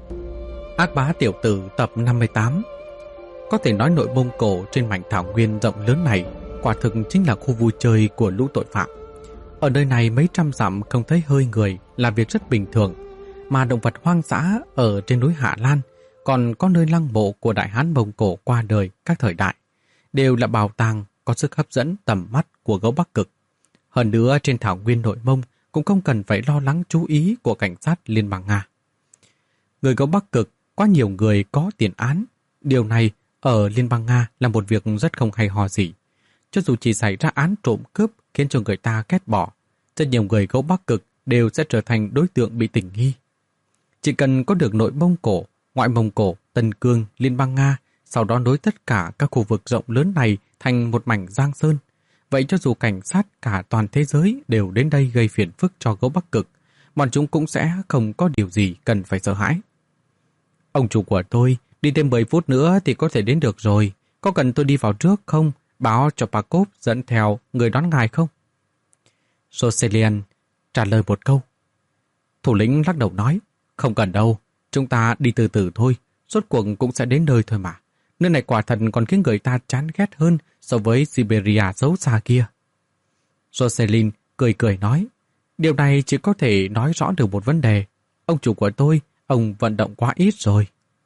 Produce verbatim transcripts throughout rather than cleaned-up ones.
Ác bá tiểu tử tập năm mươi tám. Có thể nói nội Mông Cổ trên mảnh thảo nguyên rộng lớn này quả thực chính là khu vui chơi của lũ tội phạm. Ở nơi này mấy trăm dặm không thấy hơi người là việc rất bình thường, mà động vật hoang dã ở trên núi Hạ Lan, còn có nơi lăng mộ của đại hán Mông Cổ qua đời các thời đại, đều là bảo tàng có sức hấp dẫn tầm mắt của gấu Bắc Cực. Hơn nữa trên thảo nguyên nội Mông cũng không cần phải lo lắng chú ý của cảnh sát Liên bang Nga. Người gấu Bắc Cực quá nhiều người có tiền án. Điều này ở Liên bang Nga là một việc rất không hay ho gì. Cho dù chỉ xảy ra án trộm cướp khiến cho người ta ghét bỏ, rất nhiều người gấu Bắc Cực đều sẽ trở thành đối tượng bị tình nghi. Chỉ cần có được nội Mông Cổ, ngoại Mông Cổ, Tân Cương, Liên bang Nga, sau đó nối tất cả các khu vực rộng lớn này thành một mảnh giang sơn. Vậy cho dù cảnh sát cả toàn thế giới đều đến đây gây phiền phức cho gấu Bắc Cực, bọn chúng cũng sẽ không có điều gì cần phải sợ hãi. Ông chủ của tôi, đi thêm mười phút nữa thì có thể đến được rồi. Có cần tôi đi vào trước không? Báo cho Pakov dẫn theo người đón ngài không? Rosalian trả lời một câu. Thủ lĩnh lắc đầu nói, không cần đâu, chúng ta đi từ từ thôi, rốt cuộc cũng sẽ đến nơi thôi mà. Nơi này quả thật còn khiến người ta chán ghét hơn so với Siberia xấu xa kia. Rosalind cười cười nói, điều này chỉ có thể nói rõ được một vấn đề. Ông chủ của tôi, ông vận động quá ít rồi.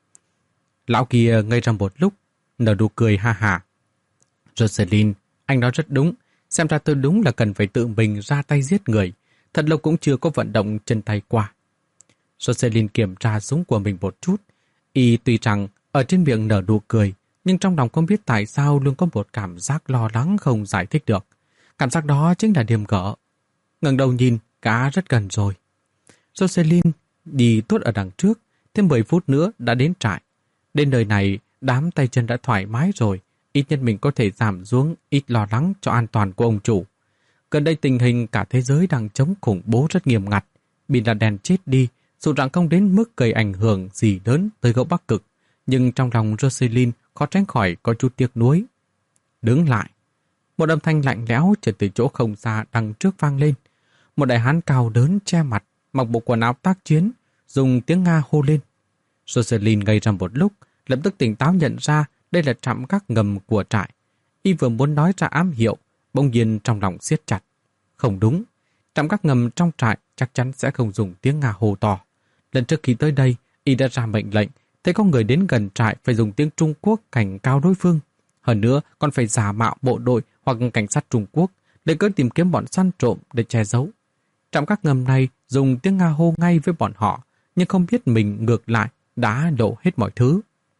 Lão kia ngây ra một lúc, nở nụ cười ha hả. Rosalind, anh nói rất đúng, xem ra tôi đúng là cần phải tự mình ra tay giết người. Thật lâu cũng chưa có vận động chân tay qua. Rosalind kiểm tra súng của mình một chút. Y tuy rằng ở trên miệng nở nụ cười, nhưng trong lòng không biết tại sao luôn có một cảm giác lo lắng không giải thích được. Cảm giác đó chính là điềm gỡ. Ngẩng đầu nhìn, cá rất gần rồi. Rosalind đi tốt ở đằng trước, thêm mười phút nữa đã đến trại. Đến nơi này, đám tay chân đã thoải mái rồi, ít nhất mình có thể giảm xuống ít lo lắng cho an toàn của ông chủ. Gần đây tình hình cả thế giới đang chống khủng bố rất nghiêm ngặt. Bin Laden chết đi, dù rằng không đến mức gây ảnh hưởng gì lớn tới gấu Bắc Cực, nhưng trong lòng Rosalind khó tránh khỏi có chút tiếc nuối. Đứng lại. Một âm thanh lạnh lẽo trở từ chỗ không xa đằng trước vang lên. Một đại hán cao lớn che mặt, mặc bộ quần áo tác chiến, dùng tiếng Nga hô lên. Rosalind ngây ra một lúc, lập tức tỉnh táo nhận ra đây là trạm gác ngầm của trại. Y vừa muốn nói ra ám hiệu, bỗng nhiên trong lòng siết chặt. Không đúng, trạm gác ngầm trong trại chắc chắn sẽ không dùng tiếng Nga hô to. Lần trước khi tới đây, Y đã ra mệnh lệnh, thấy có người đến gần trại phải dùng tiếng Trung Quốc cảnh cáo đối phương. Hơn nữa còn phải giả mạo bộ đội hoặc cảnh sát Trung Quốc để cớ tìm kiếm bọn săn trộm để che giấu. Trạm gác ngầm này dùng tiếng Nga hô ngay với bọn họ, nhưng không biết mình ngược lại đã lộ hết mọi thứ.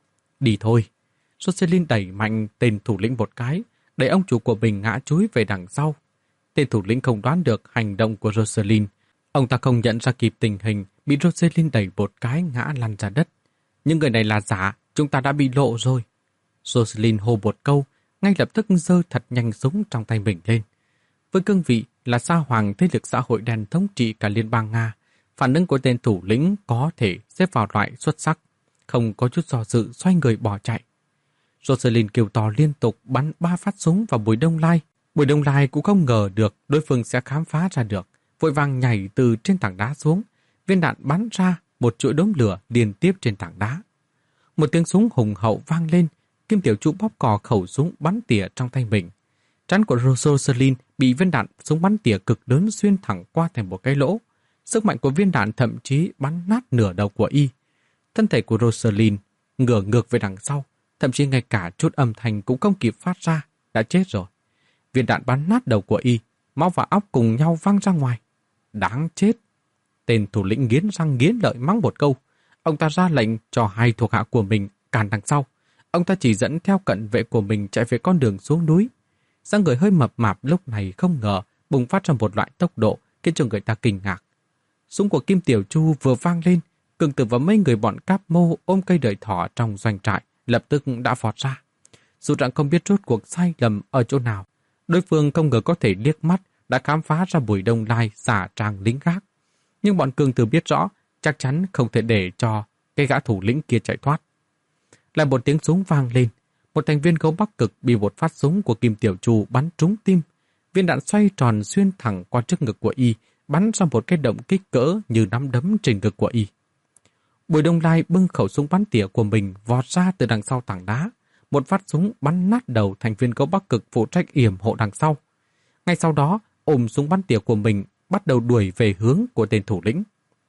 Đi thôi. Rosalind đẩy mạnh tên thủ lĩnh một cái, đẩy ông chủ của mình ngã chúi về đằng sau. Tên thủ lĩnh không đoán được hành động của Rosalind. Ông ta không nhận ra kịp tình hình, bị Rosalind đẩy một cái ngã lăn ra đất. Nhưng người này là giả, chúng ta đã bị lộ rồi. Rosalind hô một câu, ngay lập tức giơ thật nhanh súng trong tay mình lên. Với cương vị là sa hoàng thế lực xã hội đen thống trị cả Liên bang Nga, phản ứng của tên thủ lĩnh có thể xếp vào loại xuất sắc, không có chút do dự xoay người bỏ chạy. Rosalind kêu to liên tục bắn ba phát súng vào Bùi Đông Lai. Bùi Đông Lai cũng không ngờ được đối phương sẽ khám phá ra được, vội vàng nhảy từ trên tảng đá xuống. Viên đạn bắn ra một chuỗi đốm lửa liên tiếp trên tảng đá. Một tiếng súng hùng hậu vang lên, Kim Tiểu Chu bóp cò khẩu súng bắn tỉa trong tay mình. Trán của Rosalind bị viên đạn súng bắn tỉa cực lớn xuyên thẳng qua thành một cái lỗ. Sức mạnh của viên đạn thậm chí bắn nát nửa đầu của Y. Thân thể của Rosalind ngửa ngược về đằng sau, thậm chí ngay cả chút âm thanh cũng không kịp phát ra, đã chết rồi. Viên đạn bắn nát đầu của Y, máu và óc cùng nhau văng ra ngoài. Đáng chết! Tên thủ lĩnh nghiến răng nghiến lợi mắng một câu. Ông ta ra lệnh cho hai thuộc hạ của mình cản đằng sau. Ông ta chỉ dẫn theo cận vệ của mình chạy về con đường xuống núi. Dáng người hơi mập mạp lúc này không ngờ bùng phát ra một loại tốc độ khiến cho người ta kinh ngạc. Súng của Kim Tiểu Chu vừa vang lên, Cường Tử và mấy người bọn cáp mô ôm cây đợi thỏ trong doanh trại lập tức đã vọt ra. Dù rằng không biết rốt cuộc sai lầm ở chỗ nào, đối phương không ngờ có thể liếc mắt đã khám phá ra Bùi Đông Lai giả trang lính gác. Nhưng bọn Cường Tử biết rõ chắc chắn không thể để cho cái gã thủ lĩnh kia chạy thoát. Lại một tiếng súng vang lên, một thành viên gấu Bắc Cực bị một phát súng của Kim Tiểu Chu bắn trúng tim. Viên đạn xoay tròn xuyên thẳng qua trước ngực của Y, bắn ra một cái động kích cỡ như nắm đấm trên ngực của Y. Bùi Đông Lai bưng khẩu súng bắn tỉa của mình vọt ra từ đằng sau tảng đá. Một phát súng bắn nát đầu thành viên gấu Bắc Cực phụ trách yểm hộ đằng sau. Ngay sau đó, ôm súng bắn tỉa của mình bắt đầu đuổi về hướng của tên thủ lĩnh.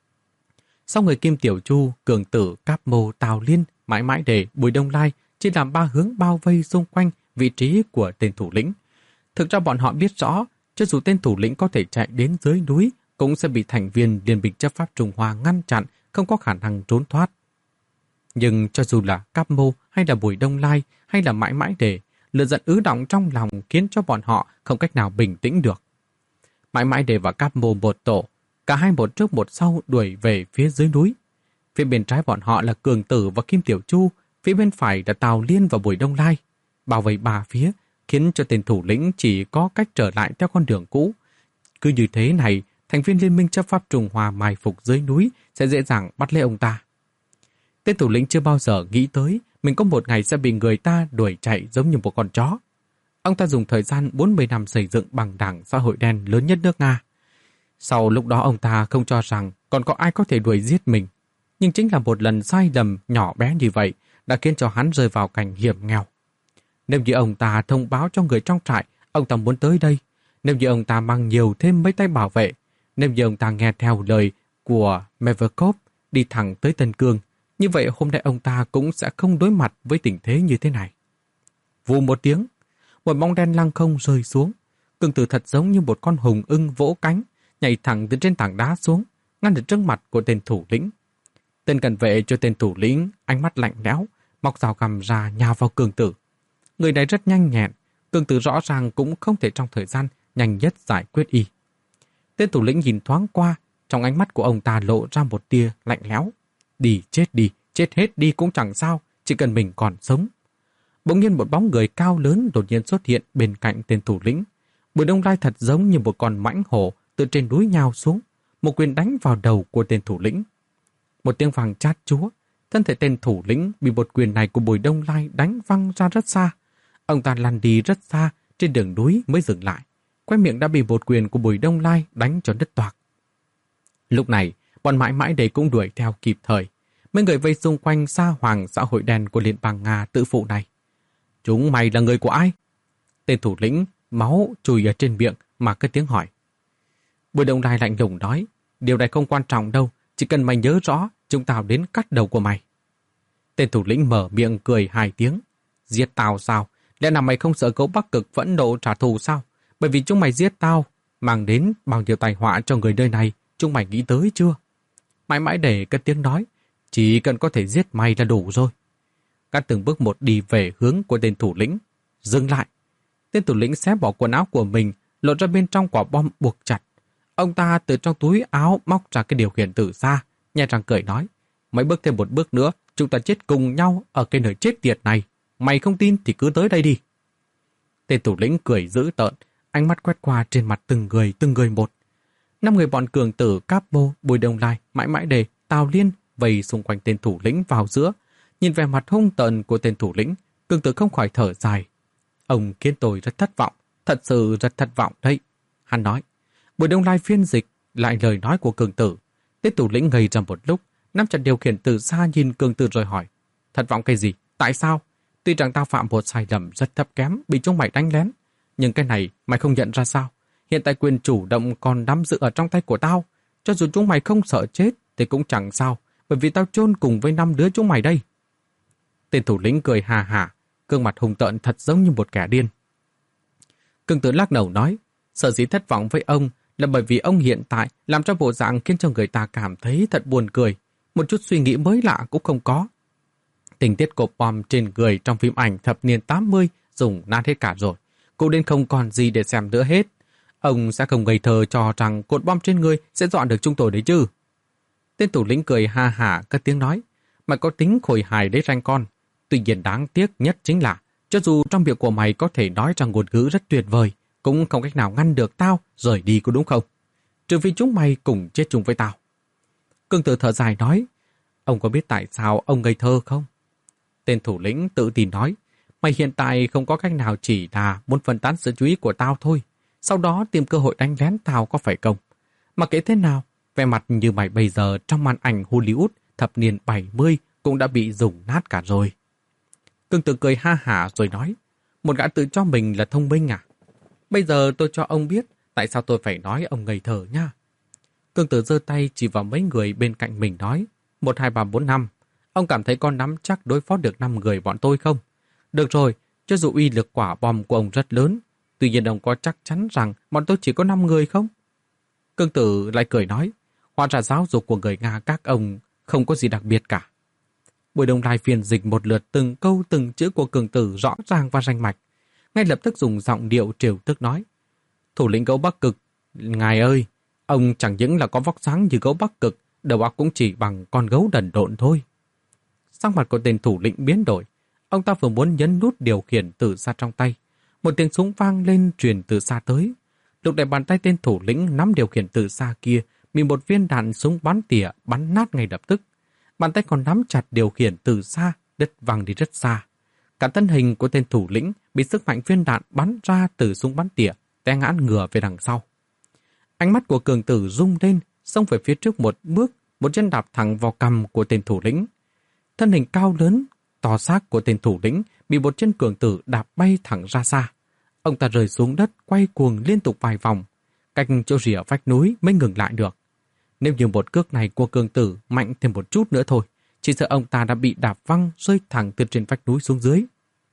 Sau người Kim Tiểu Chu, Cường Tử, Cáp Mô, Tào Liên, Mãi Mãi Đề, Bùi Đông Lai chỉ làm ba hướng bao vây xung quanh vị trí của tên thủ lĩnh. Thực ra bọn họ biết rõ, cho dù tên thủ lĩnh có thể chạy đến dưới núi, cũng sẽ bị thành viên Liên minh chấp pháp Trung Hoa ngăn chặn, không có khả năng trốn thoát. Nhưng cho dù là Cáp Mô hay là Bùi Đông Lai hay là Mãi Mãi Đề, lửa giận ứ động trong lòng khiến cho bọn họ không cách nào bình tĩnh được. Mãi Mãi Đề và Cáp Mô một tổ, cả hai một trước một sau đuổi về phía dưới núi. Phía bên trái bọn họ là Cường Tử và Kim Tiểu Chu, phía bên phải là Tào Liên và Bùi Đông Lai. Bao vây ba phía, khiến cho tên thủ lĩnh chỉ có cách trở lại theo con đường cũ. Cứ như thế này, thành viên Liên minh chấp pháp Trung Hoa mai phục dưới núi sẽ dễ dàng bắt lấy ông ta. Tên thủ lĩnh chưa bao giờ nghĩ tới mình có một ngày sẽ bị người ta đuổi chạy giống như một con chó. Ông ta dùng thời gian bốn mươi năm xây dựng bằng đảng xã hội đen lớn nhất nước Nga. Sau lúc đó ông ta không cho rằng còn có ai có thể đuổi giết mình. Nhưng chính là một lần sai lầm nhỏ bé như vậy đã khiến cho hắn rơi vào cảnh hiểm nghèo. Nếu như ông ta thông báo cho người trong trại ông ta muốn tới đây, nếu như ông ta mang nhiều thêm mấy tay bảo vệ, nếu như ông ta nghe theo lời của Meverkov đi thẳng tới Tân Cương, như vậy hôm nay ông ta cũng sẽ không đối mặt với tình thế như thế này. Vù một tiếng, một bóng đen lăng không rơi xuống. Cường Tử thật giống như một con hùng ưng vỗ cánh, nhảy thẳng từ trên tảng đá xuống, ngăn được trước mặt của tên thủ lĩnh. Tên cận vệ cho tên thủ lĩnh, ánh mắt lạnh lẽo, móc dao găm ra nhào vào Cường Tử. Người này rất nhanh nhẹn, Cường Tử rõ ràng cũng không thể trong thời gian nhanh nhất giải quyết y. Tên thủ lĩnh nhìn thoáng qua, trong ánh mắt của ông ta lộ ra một tia lạnh lẽo. Đi chết đi, chết hết đi cũng chẳng sao, chỉ cần mình còn sống. Bỗng nhiên một bóng người cao lớn đột nhiên xuất hiện bên cạnh tên thủ lĩnh. Bùi Đông Lai thật giống như một con mãnh hổ từ trên núi nhào xuống, một quyền đánh vào đầu của tên thủ lĩnh. Một tiếng vang chát chúa, thân thể tên thủ lĩnh bị một quyền này của Bùi Đông Lai đánh văng ra rất xa. Ông ta lăn đi rất xa, trên đường núi mới dừng lại. Quay miệng đã bị một quyền của Bùi Đông Lai đánh cho đứt toạc. Lúc này, bọn Mãi Mãi Đề cũng đuổi theo kịp thời. Mấy người vây xung quanh Sa Hoàng xã hội đen của Liên bang Nga tự phụ này. Chúng mày là người của ai? Tên thủ lĩnh máu chùi ở trên miệng mà cất tiếng hỏi. Bùi Đông Lai lạnh lùng nói, điều này không quan trọng đâu, chỉ cần mày nhớ rõ chúng tao đến cắt đầu của mày. Tên thủ lĩnh mở miệng cười hai tiếng. Giết tao sao? Lẽ nào mày không sợ gấu Bắc Cực phẫn nộ trả thù sao? Bởi vì chúng mày giết tao, mang đến bao nhiêu tai họa cho người nơi này, chúng mày nghĩ tới chưa? Mãi Mãi Để cất tiếng nói, chỉ cần có thể giết mày là đủ rồi. Các từng bước một đi về hướng của tên thủ lĩnh. Dừng lại. Tên thủ lĩnh xé bỏ quần áo của mình, lộ ra bên trong quả bom buộc chặt. Ông ta từ trong túi áo móc ra cái điều khiển từ xa, nhẹ răng cười nói, mấy bước thêm một bước nữa, chúng ta chết cùng nhau ở cái nơi chết tiệt này. Mày không tin thì cứ tới đây đi. Tên thủ lĩnh cười dữ tợn, ánh mắt quét qua trên mặt từng người, từng người một. Năm người bọn Cường Tử, Cáp Mô, Bùi Đông Lai, Mãi Mãi Đề, Tào Liên vây xung quanh tên thủ lĩnh vào giữa. Nhìn vẻ mặt hung tợn của tên thủ lĩnh, Cường Tử không khỏi thở dài. Ông khiến tôi rất thất vọng, thật sự rất thất vọng đấy. Hắn nói. Bùi Đông Lai phiên dịch lại lời nói của Cường Tử. Tên thủ lĩnh ngây ra một lúc, nắm chặt điều khiển từ xa nhìn Cường Tử rồi hỏi. Thất vọng cái gì? Tại sao? Tuy rằng tao phạm một sai lầm rất thấp kém, bị chúng mày đánh lén. Nhưng cái này mày không nhận ra sao? Hiện tại quyền chủ động còn nắm giữ ở trong tay của tao. Cho dù chúng mày không sợ chết thì cũng chẳng sao, bởi vì tao chôn cùng với năm đứa chúng mày đây. Tên thủ lĩnh cười hà hả, gương mặt hung tợn thật giống như một kẻ điên. Cường Tử lắc đầu nói, sở dĩ thất vọng với ông là bởi vì ông hiện tại làm cho bộ dạng khiến cho người ta cảm thấy thật buồn cười, một chút suy nghĩ mới lạ cũng không có. Tình tiết cột bom trên người trong phim ảnh thập niên tám mươi dùng nát hết cả rồi, cũng đến không còn gì để xem nữa hết. Ông sẽ không ngây thơ cho rằng cột bom trên người sẽ dọn được chúng tôi đấy chứ. Tên thủ lĩnh cười ha hả cất tiếng nói, mày có tính khôi hài đấy ranh con. Tuy nhiên đáng tiếc nhất chính là, cho dù trong việc của mày có thể nói rằng ngôn ngữ rất tuyệt vời, cũng không cách nào ngăn được tao rời đi có đúng không? Trừ phi chúng mày cùng chết chung với tao. Cường Tử thở dài nói, ông có biết tại sao ông ngây thơ không? Tên thủ lĩnh tự tin nói, mày hiện tại không có cách nào chỉ là muốn phân tán sự chú ý của tao thôi, sau đó tìm cơ hội đánh lén tao có phải không? Mà kể thế nào, vẻ mặt như mày bây giờ trong màn ảnh Hollywood thập niên bảy mươi cũng đã bị dùng nát cả rồi. Cương Tử cười ha hả rồi nói, một gã tự cho mình là thông minh à? Bây giờ tôi cho ông biết tại sao tôi phải nói ông ngây thơ nha. Cương Tử giơ tay chỉ vào mấy người bên cạnh mình nói, một, hai, ba, bốn, năm. Ông cảm thấy con nắm chắc đối phó được năm người bọn tôi không? Được rồi, cho dù uy lực quả bom của ông rất lớn, tuy nhiên ông có chắc chắn rằng bọn tôi chỉ có năm người không? Cương Tử lại cười nói, hóa ra giáo dục của người Nga các ông không có gì đặc biệt cả. Bùi Đông Lai phiền dịch một lượt từng câu từng chữ của Cương Tử rõ ràng và rành mạch, ngay lập tức dùng giọng điệu trêu tức nói, thủ lĩnh gấu Bắc Cực, ngài ơi, ông chẳng những là có vóc dáng như gấu Bắc Cực, đầu óc cũng chỉ bằng con gấu đần độn thôi. Sắc mặt của tên thủ lĩnh biến đổi, ông ta vừa muốn nhấn nút điều khiển từ xa trong tay, một tiếng súng vang lên truyền từ xa tới. Lúc này bàn tay tên thủ lĩnh nắm điều khiển từ xa kia bị một viên đạn súng bắn tỉa bắn nát ngay lập tức. Bàn tay còn nắm chặt điều khiển từ xa, đứt văng đi rất xa. Cả thân hình của tên thủ lĩnh bị sức mạnh viên đạn bắn ra từ súng bắn tỉa, té ngã ngửa về đằng sau. Ánh mắt của Cường Tử rung lên, xông về phía trước một bước, một chân đạp thẳng vào cằm của tên thủ lĩnh. Thân hình cao lớn, to xác của tên thủ lĩnh bị một chân Cường Tử đạp bay thẳng ra xa. Ông ta rơi xuống đất, quay cuồng liên tục vài vòng, cách chỗ rìa vách núi mới ngừng lại được. Nếu như một cước này của Cường Tử mạnh thêm một chút nữa thôi, chỉ sợ ông ta đã bị đạp văng rơi thẳng từ trên vách núi xuống dưới.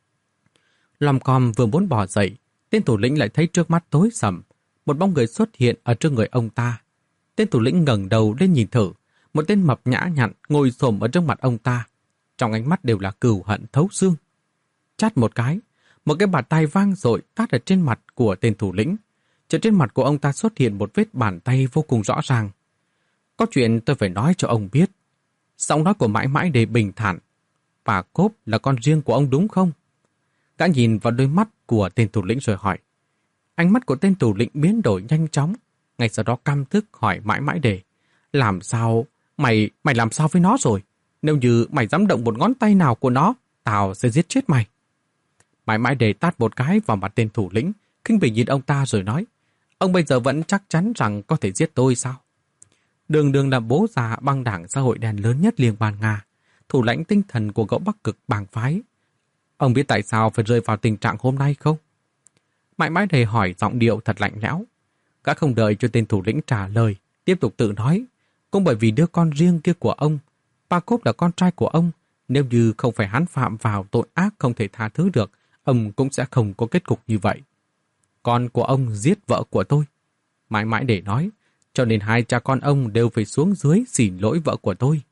Lom com vừa muốn bỏ dậy, tên thủ lĩnh lại thấy trước mắt tối sầm, một bóng người xuất hiện ở trước người ông ta. Tên thủ lĩnh ngẩng đầu lên nhìn thử, một tên mập nhã nhặn ngồi xổm ở trước mặt ông ta, trong ánh mắt đều là cừu hận thấu xương. Chát một cái, một cái bàn tay vang dội tát ở trên mặt của tên thủ lĩnh. Trên trên mặt của ông ta xuất hiện một vết bàn tay vô cùng rõ ràng. Có chuyện tôi phải nói cho ông biết. Giọng nói của mãi mãi để bình thản. Bà Cốp là con riêng của ông đúng không? Gã nhìn vào đôi mắt của tên thủ lĩnh rồi hỏi. Ánh mắt của tên thủ lĩnh biến đổi nhanh chóng. Ngay sau đó căm tức hỏi mãi mãi để. Làm sao? Mày, mày làm sao với nó rồi? Nếu như mày dám động một ngón tay nào của nó, tao sẽ giết chết mày. Mãi mãi để tát một cái vào mặt tên thủ lĩnh, khinh bỉ nhìn ông ta rồi nói. Ông bây giờ vẫn chắc chắn rằng có thể giết tôi sao? Đường Đường là bố già băng đảng xã hội đen lớn nhất liên bang Nga, thủ lãnh tinh thần của gấu Bắc Cực bang phái. Ông biết tại sao phải rơi vào tình trạng hôm nay không? Mãi mãi để hỏi giọng điệu thật lạnh lẽo. Gã không đợi cho tên thủ lĩnh trả lời, tiếp tục tự nói. Cũng bởi vì đứa con riêng kia của ông, Pakov là con trai của ông, nếu như không phải hắn phạm vào tội ác không thể tha thứ được, ông cũng sẽ không có kết cục như vậy. Con của ông giết vợ của tôi. Mãi mãi để nói, cho nên hai cha con ông đều phải xuống dưới xin lỗi vợ của tôi.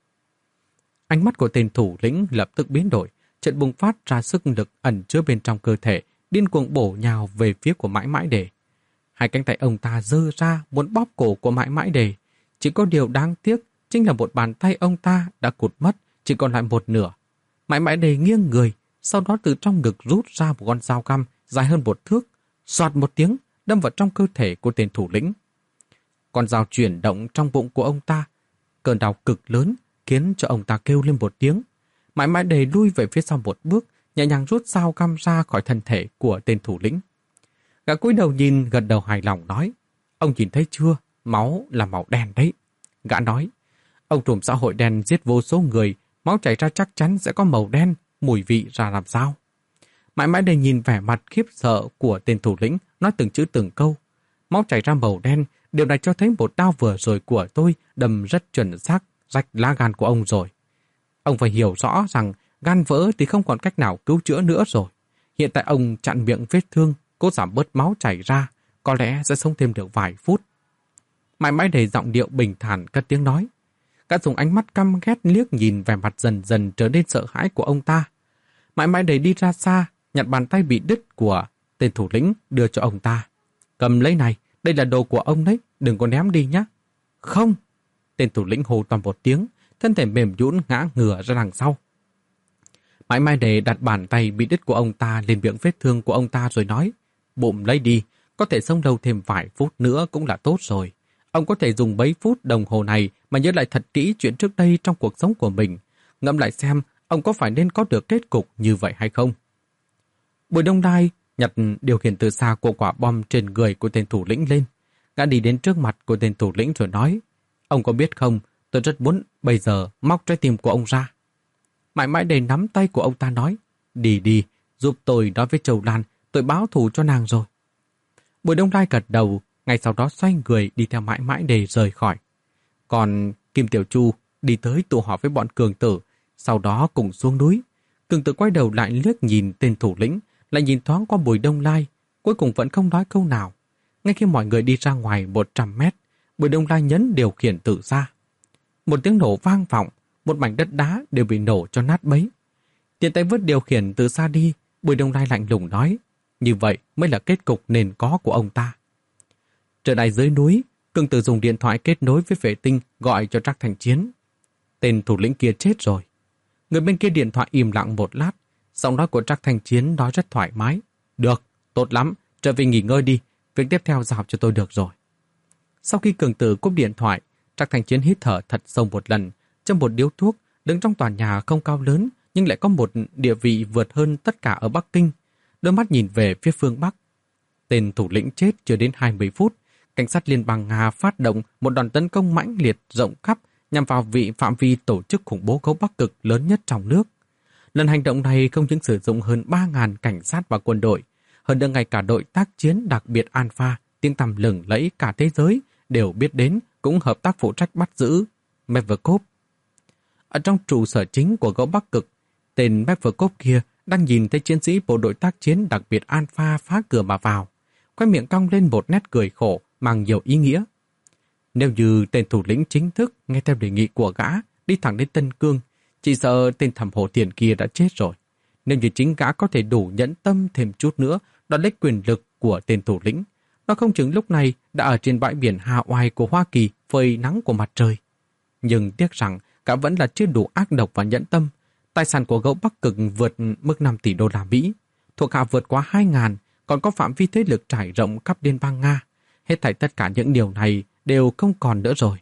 Ánh mắt của tên thủ lĩnh lập tức biến đổi, chợt bùng phát ra sức lực ẩn chứa bên trong cơ thể, điên cuồng bổ nhào về phía của mãi mãi đề. Hai cánh tay ông ta giơ ra muốn bóp cổ của mãi mãi đề. Chỉ có điều đáng tiếc chính là một bàn tay ông ta đã cụt mất, chỉ còn lại một nửa. Mãi mãi đề nghiêng người, sau đó từ trong ngực rút ra một con dao găm dài hơn một thước, xoạt một tiếng đâm vào trong cơ thể của tên thủ lĩnh. Con dao chuyển động trong bụng của ông ta, cơn đau cực lớn khiến cho ông ta kêu lên một tiếng. Mãi mãi đề lui về phía sau một bước, nhẹ nhàng rút dao găm ra khỏi thân thể của tên thủ lĩnh. Gã cúi đầu nhìn, gật đầu hài lòng nói, ông nhìn thấy chưa, máu là màu đen đấy. Gã nói, ông trùm xã hội đen giết vô số người, máu chảy ra chắc chắn sẽ có màu đen, mùi vị ra làm sao? Mãi mãi đề nhìn vẻ mặt khiếp sợ của tên thủ lĩnh, nói từng chữ từng câu. Máu chảy ra màu đen, điều này cho thấy một đao vừa rồi của tôi đâm rất chuẩn xác, rách lá gan của ông rồi. Ông phải hiểu rõ rằng gan vỡ thì không còn cách nào cứu chữa nữa rồi. Hiện tại ông chặn miệng vết thương, cố giảm bớt máu chảy ra, có lẽ sẽ sống thêm được vài phút. Mãi mãi để giọng điệu bình thản cất tiếng nói. Gã dùng ánh mắt căm ghét liếc nhìn vẻ mặt dần dần trở nên sợ hãi của ông ta. Mãi mãi để đi ra xa, nhặt bàn tay bị đứt của tên thủ lĩnh đưa cho ông ta. Cầm lấy này, đây là đồ của ông đấy, đừng có ném đi nhé. Không! Tên thủ lĩnh hô toàn một tiếng, thân thể mềm nhũn ngã ngửa ra đằng sau. Mãi mãi để đặt bàn tay bị đứt của ông ta lên miệng vết thương của ông ta rồi nói, bụng lấy đi, có thể sống lâu thêm vài phút nữa cũng là tốt rồi. Ông có thể dùng mấy phút đồng hồ này mà nhớ lại thật kỹ chuyện trước đây trong cuộc sống của mình, ngẫm lại xem ông có phải nên có được kết cục như vậy hay không. Bùi Đông Lai nhặt điều khiển từ xa của quả bom trên người của tên thủ lĩnh lên. Gã đi đến trước mặt của tên thủ lĩnh rồi nói, ông có biết không, Tôi rất muốn bây giờ móc trái tim của ông ra. Mãi mãi để nắm tay của ông ta nói, đi đi, giúp tôi nói với Châu Lan, tôi báo thù cho nàng rồi. Bùi Đông Lai gật đầu, ngay sau đó xoay người đi theo mãi mãi để rời khỏi. Còn Kim Tiểu Chu đi tới tụ họp với bọn cường tử, sau đó cùng xuống núi. Cường tử quay đầu lại liếc nhìn tên thủ lĩnh, lại nhìn thoáng qua Bùi Đông Lai, cuối cùng vẫn không nói câu nào. Ngay khi mọi người đi ra ngoài một trăm mét, Bùi Đông Lai nhấn điều khiển tử ra. Một tiếng nổ vang vọng, một mảnh đất đá đều bị nổ cho nát bấy. Tiện tay vứt điều khiển từ xa đi, Bùi Đông Lai lạnh lùng nói, như vậy mới là kết cục nên có của ông ta. Trở lại dưới núi, Cường Tử dùng điện thoại kết nối với vệ tinh gọi cho Trác Thành Chiến. Tên thủ lĩnh kia chết rồi. Người bên kia điện thoại im lặng một lát, giọng nói của Trác Thành Chiến nói rất thoải mái. Được, tốt lắm, trở về nghỉ ngơi đi, việc tiếp theo giao cho tôi được rồi. Sau khi Cường Tử cúp điện thoại, Trác Thành Chiến hít thở thật sâu một lần, châm một điếu thuốc, đứng trong tòa nhà không cao lớn nhưng lại có một địa vị vượt hơn tất cả ở Bắc Kinh. Đôi mắt nhìn về phía phương Bắc. Tên thủ lĩnh chết chưa đến hai mươi phút, cảnh sát liên bang Nga phát động một đòn tấn công mãnh liệt rộng khắp nhằm vào vị phạm vi tổ chức khủng bố gấu Bắc Cực lớn nhất trong nước. Lần hành động này không những sử dụng hơn ba nghìn cảnh sát và quân đội, hơn nữa ngay cả đội tác chiến đặc biệt Alpha, tiếng tăm lừng lẫy cả thế giới, đều biết đến, cũng hợp tác phụ trách bắt giữ Mevkov. Ở trong trụ sở chính của gấu Bắc Cực, tên Mevkov kia đang nhìn thấy chiến sĩ bộ đội tác chiến đặc biệt Alpha phá cửa mà vào, khoe miệng cong lên một nét cười khổ mang nhiều ý nghĩa. Nếu như tên thủ lĩnh chính thức nghe theo đề nghị của gã đi thẳng đến Tân Cương, chỉ sợ tên thẩm hổ tiền kia đã chết rồi. Nếu như chính gã có thể đủ nhẫn tâm thêm chút nữa đòi lấy quyền lực của tên thủ lĩnh, nó không chừng lúc này đã ở trên bãi biển Hawaii của Hoa Kỳ phơi nắng của mặt trời. Nhưng tiếc rằng gã vẫn là chưa đủ ác độc và nhẫn tâm. Tài sản của gấu Bắc Cực vượt mức năm tỷ đô la Mỹ, thuộc hạ vượt quá hai nghìn, còn có phạm vi thế lực trải rộng khắp liên bang Nga. Hết thảy tất cả những điều này đều không còn nữa rồi.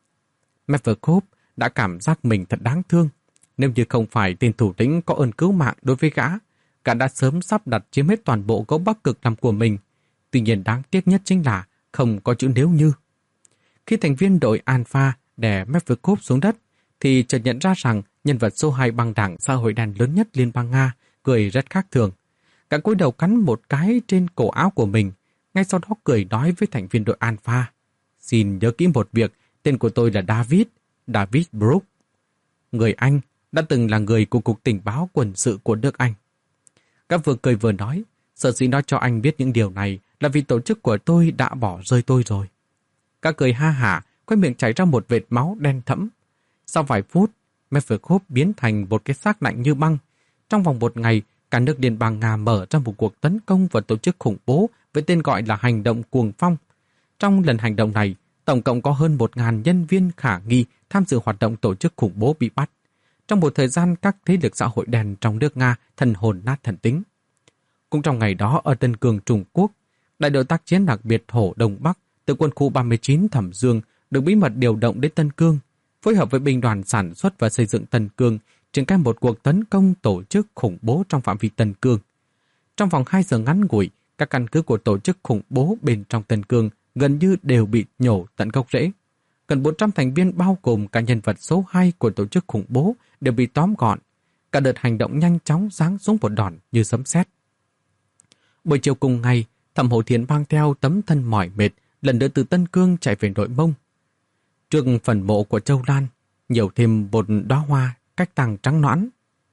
Mevkov đã cảm giác mình thật đáng thương. Nếu như không phải tên thủ lĩnh có ơn cứu mạng đối với gã, gã đã sớm sắp đặt chiếm hết toàn bộ gấu Bắc Cực làm của mình. Tuy nhiên đáng tiếc nhất chính là không có chữ nếu như. Khi thành viên đội Alpha đè Mevkov xuống đất, thì chợt nhận ra rằng nhân vật số hai băng đảng xã hội đen lớn nhất liên bang Nga cười rất khác thường. Gã cúi đầu cắn một cái trên cổ áo của mình, ngay sau đó cười nói với thành viên đội Alpha. Xin nhớ kỹ một việc, tên của tôi là David, David Brook. Người Anh, đã từng là người của Cục Tình báo Quân sự của nước Anh. Gã vừa cười vừa nói, sở dĩ nói cho anh biết những điều này là vì tổ chức của tôi đã bỏ rơi tôi rồi. Gã cười ha hả, quay miệng chảy ra một vệt máu đen thẫm. Sau vài phút, Mevkov biến thành một cái xác lạnh như băng. Trong vòng một ngày, cả nước Liên bang Nga mở ra một cuộc tấn công vào tổ chức khủng bố với tên gọi là Hành động Cuồng Phong. Trong lần hành động này, tổng cộng có hơn một nghìn nhân viên khả nghi tham dự hoạt động tổ chức khủng bố bị bắt. Trong một thời gian, các thế lực xã hội đen trong nước Nga thần hồn nát thần tính. Cũng trong ngày đó ở Tân Cương, Trung Quốc, đại đội tác chiến đặc biệt Hổ Đông Bắc từ quân khu ba mươi chín Thẩm Dương được bí mật điều động đến Tân Cương, phối hợp với binh đoàn sản xuất và xây dựng Tân Cương, triển khai một cuộc tấn công tổ chức khủng bố trong phạm vi Tân Cương. Trong vòng hai giờ ngắn ngủi, các căn cứ của tổ chức khủng bố bên trong Tân Cương gần như đều bị nhổ tận gốc rễ. Gần bốn trăm thành viên bao gồm cả nhân vật số hai của tổ chức khủng bố đều bị tóm gọn. Cả đợt hành động nhanh chóng giáng xuống một đòn như sấm sét. Buổi chiều cùng ngày, Thẩm Hổ Thiến mang theo tấm thân mỏi mệt, lần nữa từ Tân Cương chạy về Nội Mông. Trước phần mộ của Châu Lan, nhiều thêm một đóa hoa cách tàng trắng nõn.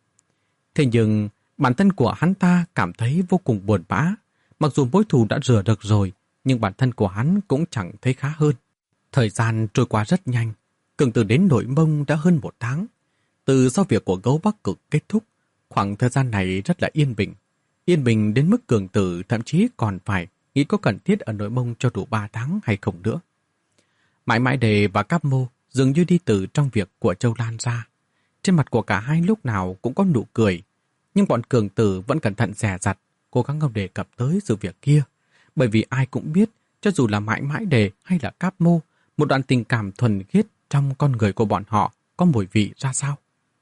Thế nhưng, bản thân của hắn ta cảm thấy vô cùng buồn bã. Mặc dù mối thù đã rửa được rồi, nhưng bản thân của hắn cũng chẳng thấy khá hơn. Thời gian trôi qua rất nhanh, Cường Tử đến Nội Mông đã hơn một tháng. Từ sau việc của gấu Bắc Cực kết thúc, khoảng thời gian này rất là yên bình. Yên bình đến mức Cường Tử thậm chí còn phải nghĩ có cần thiết ở Nội Mông cho đủ ba tháng hay không nữa. Mãi Mãi Đề và Cáp Mô dường như đi từ trong việc của Châu Lan ra. Trên mặt của cả hai lúc nào cũng có nụ cười, nhưng bọn Cường Tử vẫn cẩn thận dè dặt, cố gắng không đề cập tới sự việc kia. Bởi vì ai cũng biết, cho dù là Mãi Mãi Đề hay là Cáp Mô, một đoạn tình cảm thuần khiết trong con người của bọn họ có mùi vị ra sao.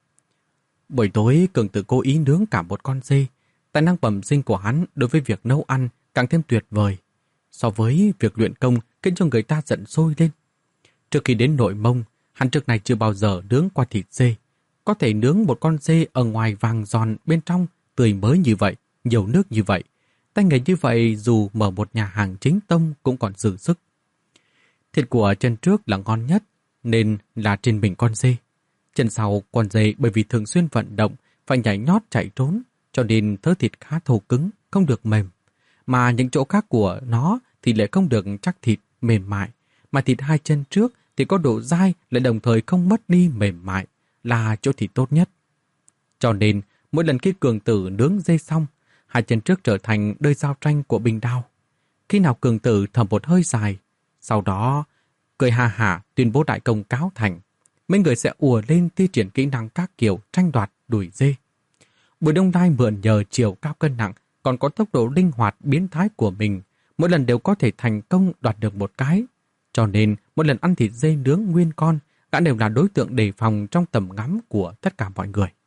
Buổi tối, Cường Tử cố ý nướng cả một con dê. Tài năng bẩm sinh của hắn đối với việc nấu ăn càng thêm tuyệt vời. So với việc luyện công khiến cho người ta giận sôi lên. Trước khi đến Nội Mông, Hắn trước này chưa bao giờ nướng qua thịt dê. Có thể nướng một con dê ở ngoài vàng giòn, bên trong tươi mới như vậy, nhiều nước như vậy. Tay nghề như vậy dù mở một nhà hàng chính tông cũng còn dư sức. Thịt của chân trước là ngon nhất, nên là trên mình con dê. Chân sau con dê bởi vì thường xuyên vận động, phải nhảy nhót chạy trốn, cho nên thớ thịt khá thô cứng, không được mềm. Mà những chỗ khác của nó thì lại không được chắc thịt, mềm mại. Mà thịt hai chân trước thì có độ dai lại đồng thời không mất đi mềm mại, là chỗ thịt tốt nhất. Cho nên, mỗi lần khi Cường Tử nướng dê xong, hai chân trước trở thành đơi giao tranh của binh đao. Khi nào Cường Tử thở một hơi dài, sau đó cười ha hả tuyên bố đại công cáo thành, mấy người sẽ ùa lên thi triển kỹ năng các kiểu tranh đoạt đuổi dê. Bùi Đông Lai mượn nhờ chiều cao cân nặng còn có tốc độ linh hoạt biến thái của mình, mỗi lần đều có thể thành công đoạt được một cái. Cho nên, mỗi lần ăn thịt dê nướng nguyên con, gã đều là đối tượng đề phòng trong tầm ngắm của tất cả mọi người.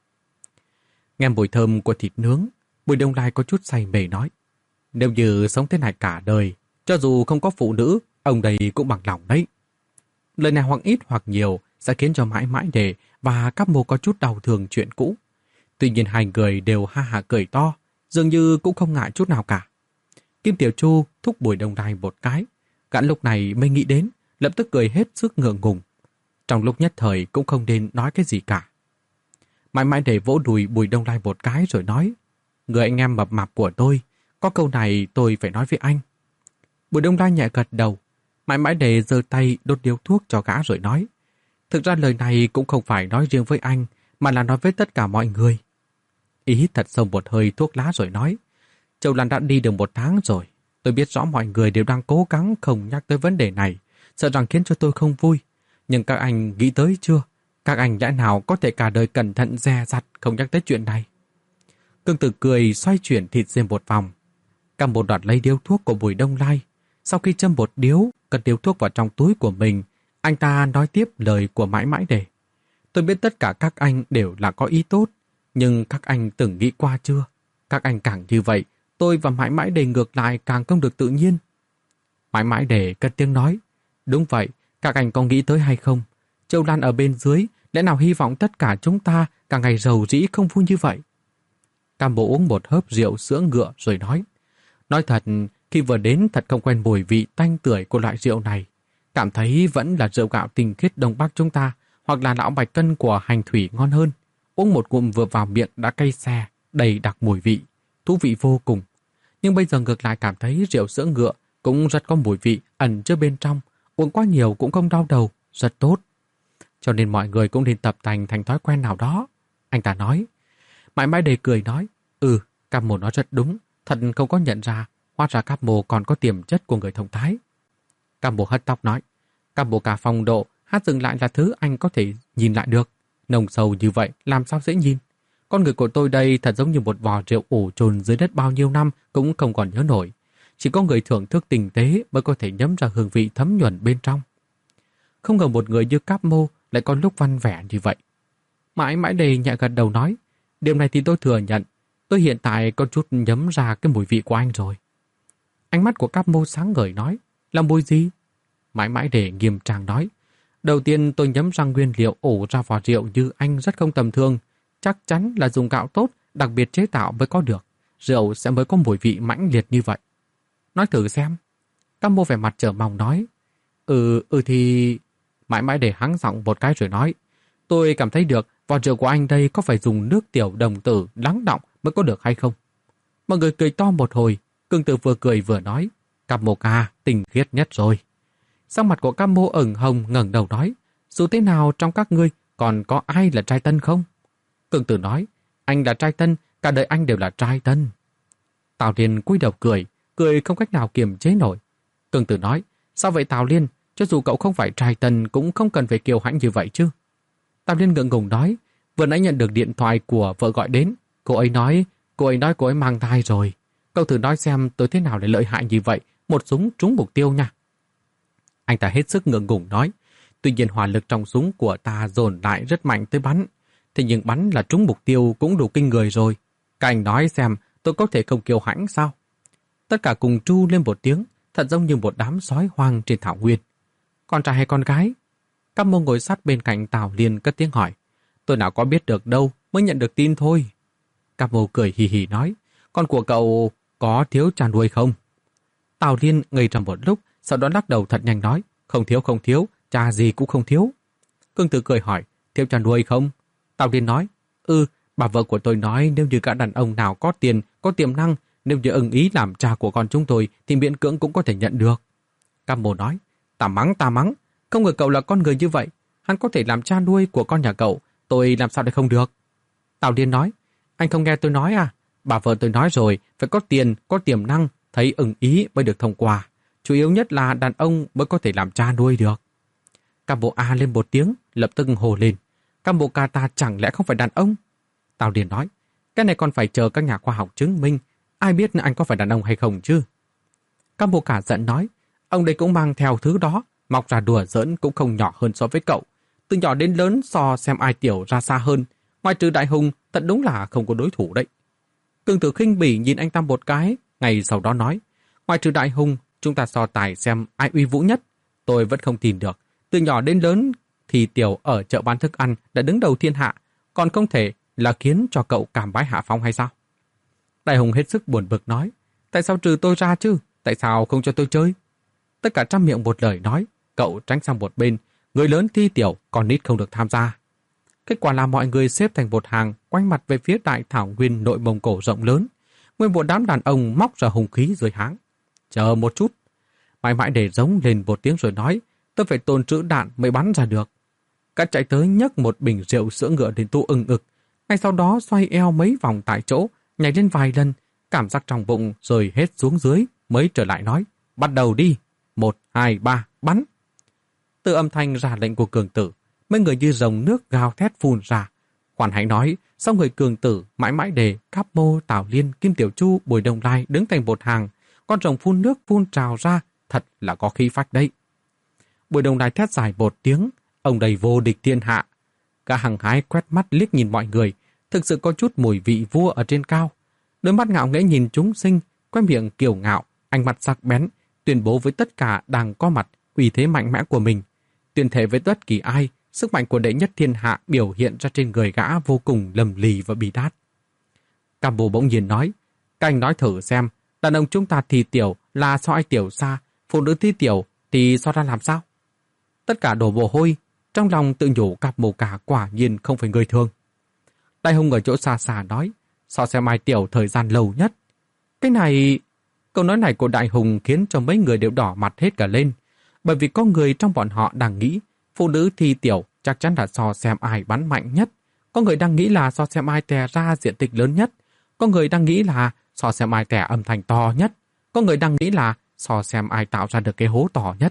Nghe mùi thơm của thịt nướng, Bùi Đông Lai có chút say mê nói, nếu như sống thế này cả đời, cho dù không có phụ nữ, ông đây cũng bằng lòng đấy. Lời này hoặc ít hoặc nhiều sẽ khiến cho Mãi Mãi Đề và các mô có chút đau thương chuyện cũ. Tuy nhiên hai người đều ha hả cười to, dường như cũng không ngại chút nào cả. Kim Tiểu Chu thúc Bùi Đông Lai một cái, gã lúc này mới nghĩ đến, lập tức cười hết sức ngượng ngùng. Trong lúc nhất thời cũng không nên nói cái gì cả. Mãi Mãi Đề vỗ đùi Bùi Đông Lai một cái rồi nói, người anh em mập mạp của tôi, có câu này tôi phải nói với anh. Bùi Đông Lai nhẹ gật đầu, Mãi Mãi Đề giơ tay đốt điếu thuốc cho gã rồi nói, thực ra lời này cũng không phải nói riêng với anh, mà là nói với tất cả mọi người. Ý hít thật sâu một hơi thuốc lá rồi nói, Châu Lan đã đi được một tháng rồi, tôi biết rõ mọi người đều đang cố gắng không nhắc tới vấn đề này, sợ rằng khiến cho tôi không vui. Nhưng các anh nghĩ tới chưa? Các anh lẽ nào có thể cả đời cẩn thận dè dặt không nhắc tới chuyện này? Cương Tử cười xoay chuyển thịt dê một vòng. Cầm một đoạt lấy điếu thuốc của Bùi Đông Lai. Sau khi châm một điếu, cất điếu thuốc vào trong túi của mình, anh ta nói tiếp lời của Mãi Mãi Đề. Tôi biết tất cả các anh đều là có ý tốt, nhưng các anh từng nghĩ qua chưa? Các anh càng như vậy, tôi và Mãi Mãi Đề ngược lại càng không được tự nhiên. Mãi Mãi Đề cất tiếng nói, đúng vậy, các anh có nghĩ tới hay không? Châu Lan ở bên dưới, lẽ nào hy vọng tất cả chúng ta cả ngày rầu rĩ không vui như vậy? Cam Bố uống một hớp rượu sữa ngựa rồi nói, nói thật, khi vừa đến thật không quen mùi vị tanh tưởi của loại rượu này. Cảm thấy vẫn là rượu gạo tinh khiết Đông Bắc chúng ta, hoặc là lão bạch cân của hành thủy ngon hơn. Uống một ngụm vừa vào miệng đã cay xe, đầy đặc mùi vị, thú vị vô cùng. Nhưng bây giờ ngược lại cảm thấy rượu sữa ngựa cũng rất có mùi vị ẩn chứa bên trong, uống quá nhiều cũng không đau đầu, rất tốt. Cho nên mọi người cũng nên tập thành thành thói quen nào đó. Anh ta nói. Mãi Mãi Đề cười nói, ừ, Cam Mồ nói rất đúng, thật không có nhận ra, hóa ra Cam Mồ còn có tiềm chất của người thông thái. Cam Mồ hất tóc nói, Cam Mồ cả phong độ, hát dừng lại là thứ anh có thể nhìn lại được. Nồng sâu như vậy làm sao dễ nhìn. Con người của tôi đây thật giống như một vò rượu ủ chồn dưới đất bao nhiêu năm cũng không còn nhớ nổi. Chỉ có người thưởng thức tinh tế mới có thể nhấm ra hương vị thấm nhuần bên trong. Không ngờ một người như Cáp Mô lại có lúc văn vẻ như vậy. Mãi Mãi Đề nhẹ gật đầu nói, điều này thì tôi thừa nhận, tôi hiện tại có chút nhấm ra cái mùi vị của anh rồi. Ánh mắt của Cáp Mô sáng ngời nói, là mùi gì? Mãi Mãi Đề nghiêm trang nói, đầu tiên tôi nhấm ra nguyên liệu ủ ra vò rượu như anh rất không tầm thường, chắc chắn là dùng gạo tốt, đặc biệt chế tạo mới có được, rượu sẽ mới có mùi vị mãnh liệt như vậy. Nói thử xem. Cáp Mô vẻ mặt chờ mong nói, ừ, ừ thì... Mãi Mãi Đề hắng giọng một cái rồi nói, tôi cảm thấy được vò rượu của anh đây có phải dùng nước tiểu đồng tử lắng đọng mới có được hay không? Mọi người cười to một hồi, Cương Tử vừa cười vừa nói, Cáp Mô ca, tinh khiết nhất rồi. Sắc mặt của Cáp Mô ửng hồng ngẩng đầu nói, dù thế nào trong các ngươi còn có ai là trai tân không? Cương Tử nói, anh là trai tân, cả đời anh đều là trai tân. Tào Liên cúi đầu cười, cười không cách nào kiềm chế nổi. Cương Tử nói, sao vậy Tào Liên? Cho dù cậu không phải trai tân cũng không cần phải kiêu hãnh như vậy chứ. Tào Liên ngượng ngùng nói, vừa nãy nhận được điện thoại của vợ gọi đến, cô ấy nói, cô ấy nói cô ấy mang thai rồi. Cậu thử nói xem tôi thế nào lại lợi hại như vậy, một súng trúng mục tiêu nha. Anh ta hết sức ngượng ngùng nói, tuy nhiên hỏa lực trong súng của ta dồn lại rất mạnh tới bắn, thế nhưng bắn là trúng mục tiêu cũng đủ kinh người rồi. Các anh nói xem tôi có thể không kiêu hãnh sao? Tất cả cùng tru lên một tiếng, thật giống như một đám sói hoang trên thảo nguyên. Con trai hay con gái? Các mô ngồi sát bên cạnh Tào Liên cất tiếng hỏi. Tôi nào có biết được đâu, mới nhận được tin thôi. Các mô cười hì hì nói. Con của cậu có thiếu chăn nuôi không? Tào Liên ngây ra một lúc, sau đó lắc đầu thật nhanh nói. Không thiếu không thiếu, cha gì cũng không thiếu. Cương Tử cười hỏi. Thiếu chăn nuôi không? Tào Liên nói. Ừ, bà vợ của tôi nói nếu như cả đàn ông nào có tiền, có tiềm năng, nếu như ưng ý làm cha của con chúng tôi thì miễn cưỡng cũng có thể nhận được. Cam Mô nói. Ta mắng ta mắng, không ngờ cậu là con người như vậy. Hắn có thể làm cha nuôi của con nhà cậu, tôi làm sao để không được? Tào Liên nói. Anh không nghe tôi nói à? Bà vợ tôi nói rồi, phải có tiền, có tiềm năng, thấy ưng ý mới được thông qua. Chủ yếu nhất là đàn ông mới có thể làm cha nuôi được. Cam Mô a lên một tiếng, lập tức hồ lên. Cam Mô ca ta chẳng lẽ không phải đàn ông? Tào Liên nói. Cái này còn phải chờ các nhà khoa học chứng minh. Ai biết anh có phải đàn ông hay không chứ? Cam Mô cả giận nói. Ông đây cũng mang theo thứ đó, mọc ra đùa giỡn cũng không nhỏ hơn so với cậu. Từ nhỏ đến lớn so xem ai tiểu ra xa hơn. Ngoài trừ Đại Hùng, thật đúng là không có đối thủ đấy. Cương Tử khinh bỉ nhìn anh ta một cái, ngày sau đó nói. Ngoài trừ Đại Hùng, chúng ta so tài xem ai uy vũ nhất. Tôi vẫn không tin được. Từ nhỏ đến lớn thì tiểu ở chợ bán thức ăn đã đứng đầu thiên hạ, còn không thể là khiến cho cậu cảm bái hạ phong hay sao? Đại Hùng hết sức buồn bực nói. Tại sao trừ tôi ra chứ? Tại sao không cho tôi chơi? Tất cả trăm miệng một lời nói, cậu tránh sang một bên, người lớn thi tiểu, còn nít không được tham gia. Kết quả là mọi người xếp thành một hàng, quanh mặt về phía đại thảo nguyên nội Mông Cổ rộng lớn. Nguyên một đám đàn ông móc ra hung khí dưới háng. Chờ một chút. Mãi mãi để giống lên một tiếng rồi nói, tôi phải tồn trữ đạn mới bắn ra được. Cả chạy tới nhấc một bình rượu sữa ngựa đến tu ưng ực. Ngay sau đó xoay eo mấy vòng tại chỗ, nhảy lên vài lần, cảm giác trong bụng rồi hết xuống dưới, mới trở lại nói, bắt đầu đi. Một, hai, ba, bắn. Từ âm thanh ra lệnh của Cường Tử, mấy người như rồng nước gào thét phun ra. Khoan hãy nói, sau người Cường Tử, Mãi Mãi Đề, Cáp Mô, Tào Liên, Kim Tiểu Chu, Bùi Đông Lai đứng thành một hàng, con rồng phun nước phun trào ra, thật là có khí phách đấy. Bùi Đông Lai thét dài một tiếng, ông đầy vô địch thiên hạ. Cả hằng hái quét mắt liếc nhìn mọi người, thực sự có chút mùi vị vua ở trên cao. Đôi mắt ngạo nghễ nhìn chúng sinh, quay miệng kiêu ngạo, ánh mặt sắc bén, tuyên bố với tất cả đang có mặt uy thế mạnh mẽ của mình, tuyên thệ với tất kỳ ai, sức mạnh của đệ nhất thiên hạ biểu hiện ra trên người gã vô cùng lầm lì và bi đát. Cam Bồ bỗng nhiên nói, các anh nói thử xem, đàn ông chúng ta thi tiểu là so ai tiểu xa, phụ nữ thi tiểu thì so ra làm sao? Tất cả đổ mồ hôi, trong lòng tự nhủ Cam Bồ cả quả nhiên không phải người thường. Đại Hùng ở chỗ xa xa nói, so xem ai tiểu thời gian lâu nhất. Cái này... Câu nói này của Đại Hùng khiến cho mấy người đều đỏ mặt hết cả lên, bởi vì có người trong bọn họ đang nghĩ phụ nữ thi tiểu chắc chắn là so xem ai bắn mạnh nhất, có người đang nghĩ là so xem ai tè ra diện tích lớn nhất, có người đang nghĩ là so xem ai tè âm thanh to nhất, có người đang nghĩ là so xem ai tạo ra được cái hố to nhất.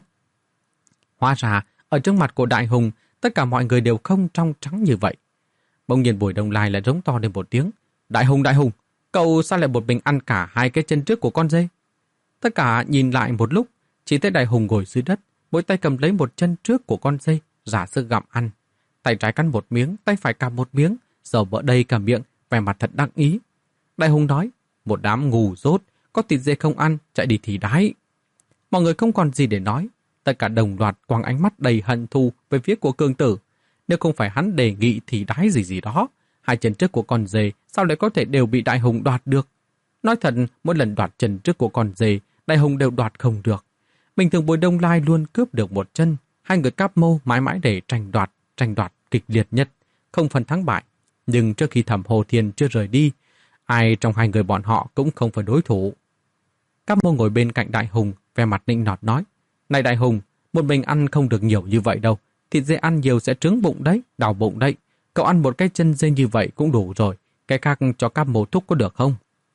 Hóa ra, ở trước mặt của Đại Hùng, tất cả mọi người đều không trong trắng như vậy. Bỗng nhiên Bùi Đông Lai lại rống to lên một tiếng. Đại Hùng, Đại Hùng, cậu sao lại một mình ăn cả hai cái chân trước của con dê? Tất cả nhìn lại một lúc, chỉ thấy Đại Hùng ngồi dưới đất, mỗi tay cầm lấy một chân trước của con dê, giả sức gặm ăn. Tay trái cắn một miếng, tay phải cầm một miếng, dầu mỡ đầy cả miệng, vẻ mặt thật đắc ý. Đại Hùng nói, một đám ngu dốt, có thịt dê không ăn, chạy đi thì đái. Mọi người không còn gì để nói, tất cả đồng loạt quăng ánh mắt đầy hận thù về phía của Cường Tử. Nếu không phải hắn đề nghị thì đái gì gì đó, hai chân trước của con dê sao lại có thể đều bị Đại Hùng đoạt được? Nói thật, mỗi lần đoạt chân trước của con dê, Đại Hùng đều đoạt không được. Bình thường Bùi Đông Lai luôn cướp được một chân, hai người Cáp Mô mãi mãi để tranh đoạt, tranh đoạt kịch liệt nhất, không phân thắng bại. Nhưng trước khi Thẩm Hồ Thiên chưa rời đi, ai trong hai người bọn họ cũng không phải đối thủ. Cáp Mô ngồi bên cạnh Đại Hùng, vẻ mặt nịnh nọt nói, này Đại Hùng, một mình ăn không được nhiều như vậy đâu, thịt dê ăn nhiều sẽ trướng bụng đấy, đau bụng đấy. Cậu ăn một cái chân dê như vậy cũng đủ rồi, cái khác cho Cáp Mô thúc có được không?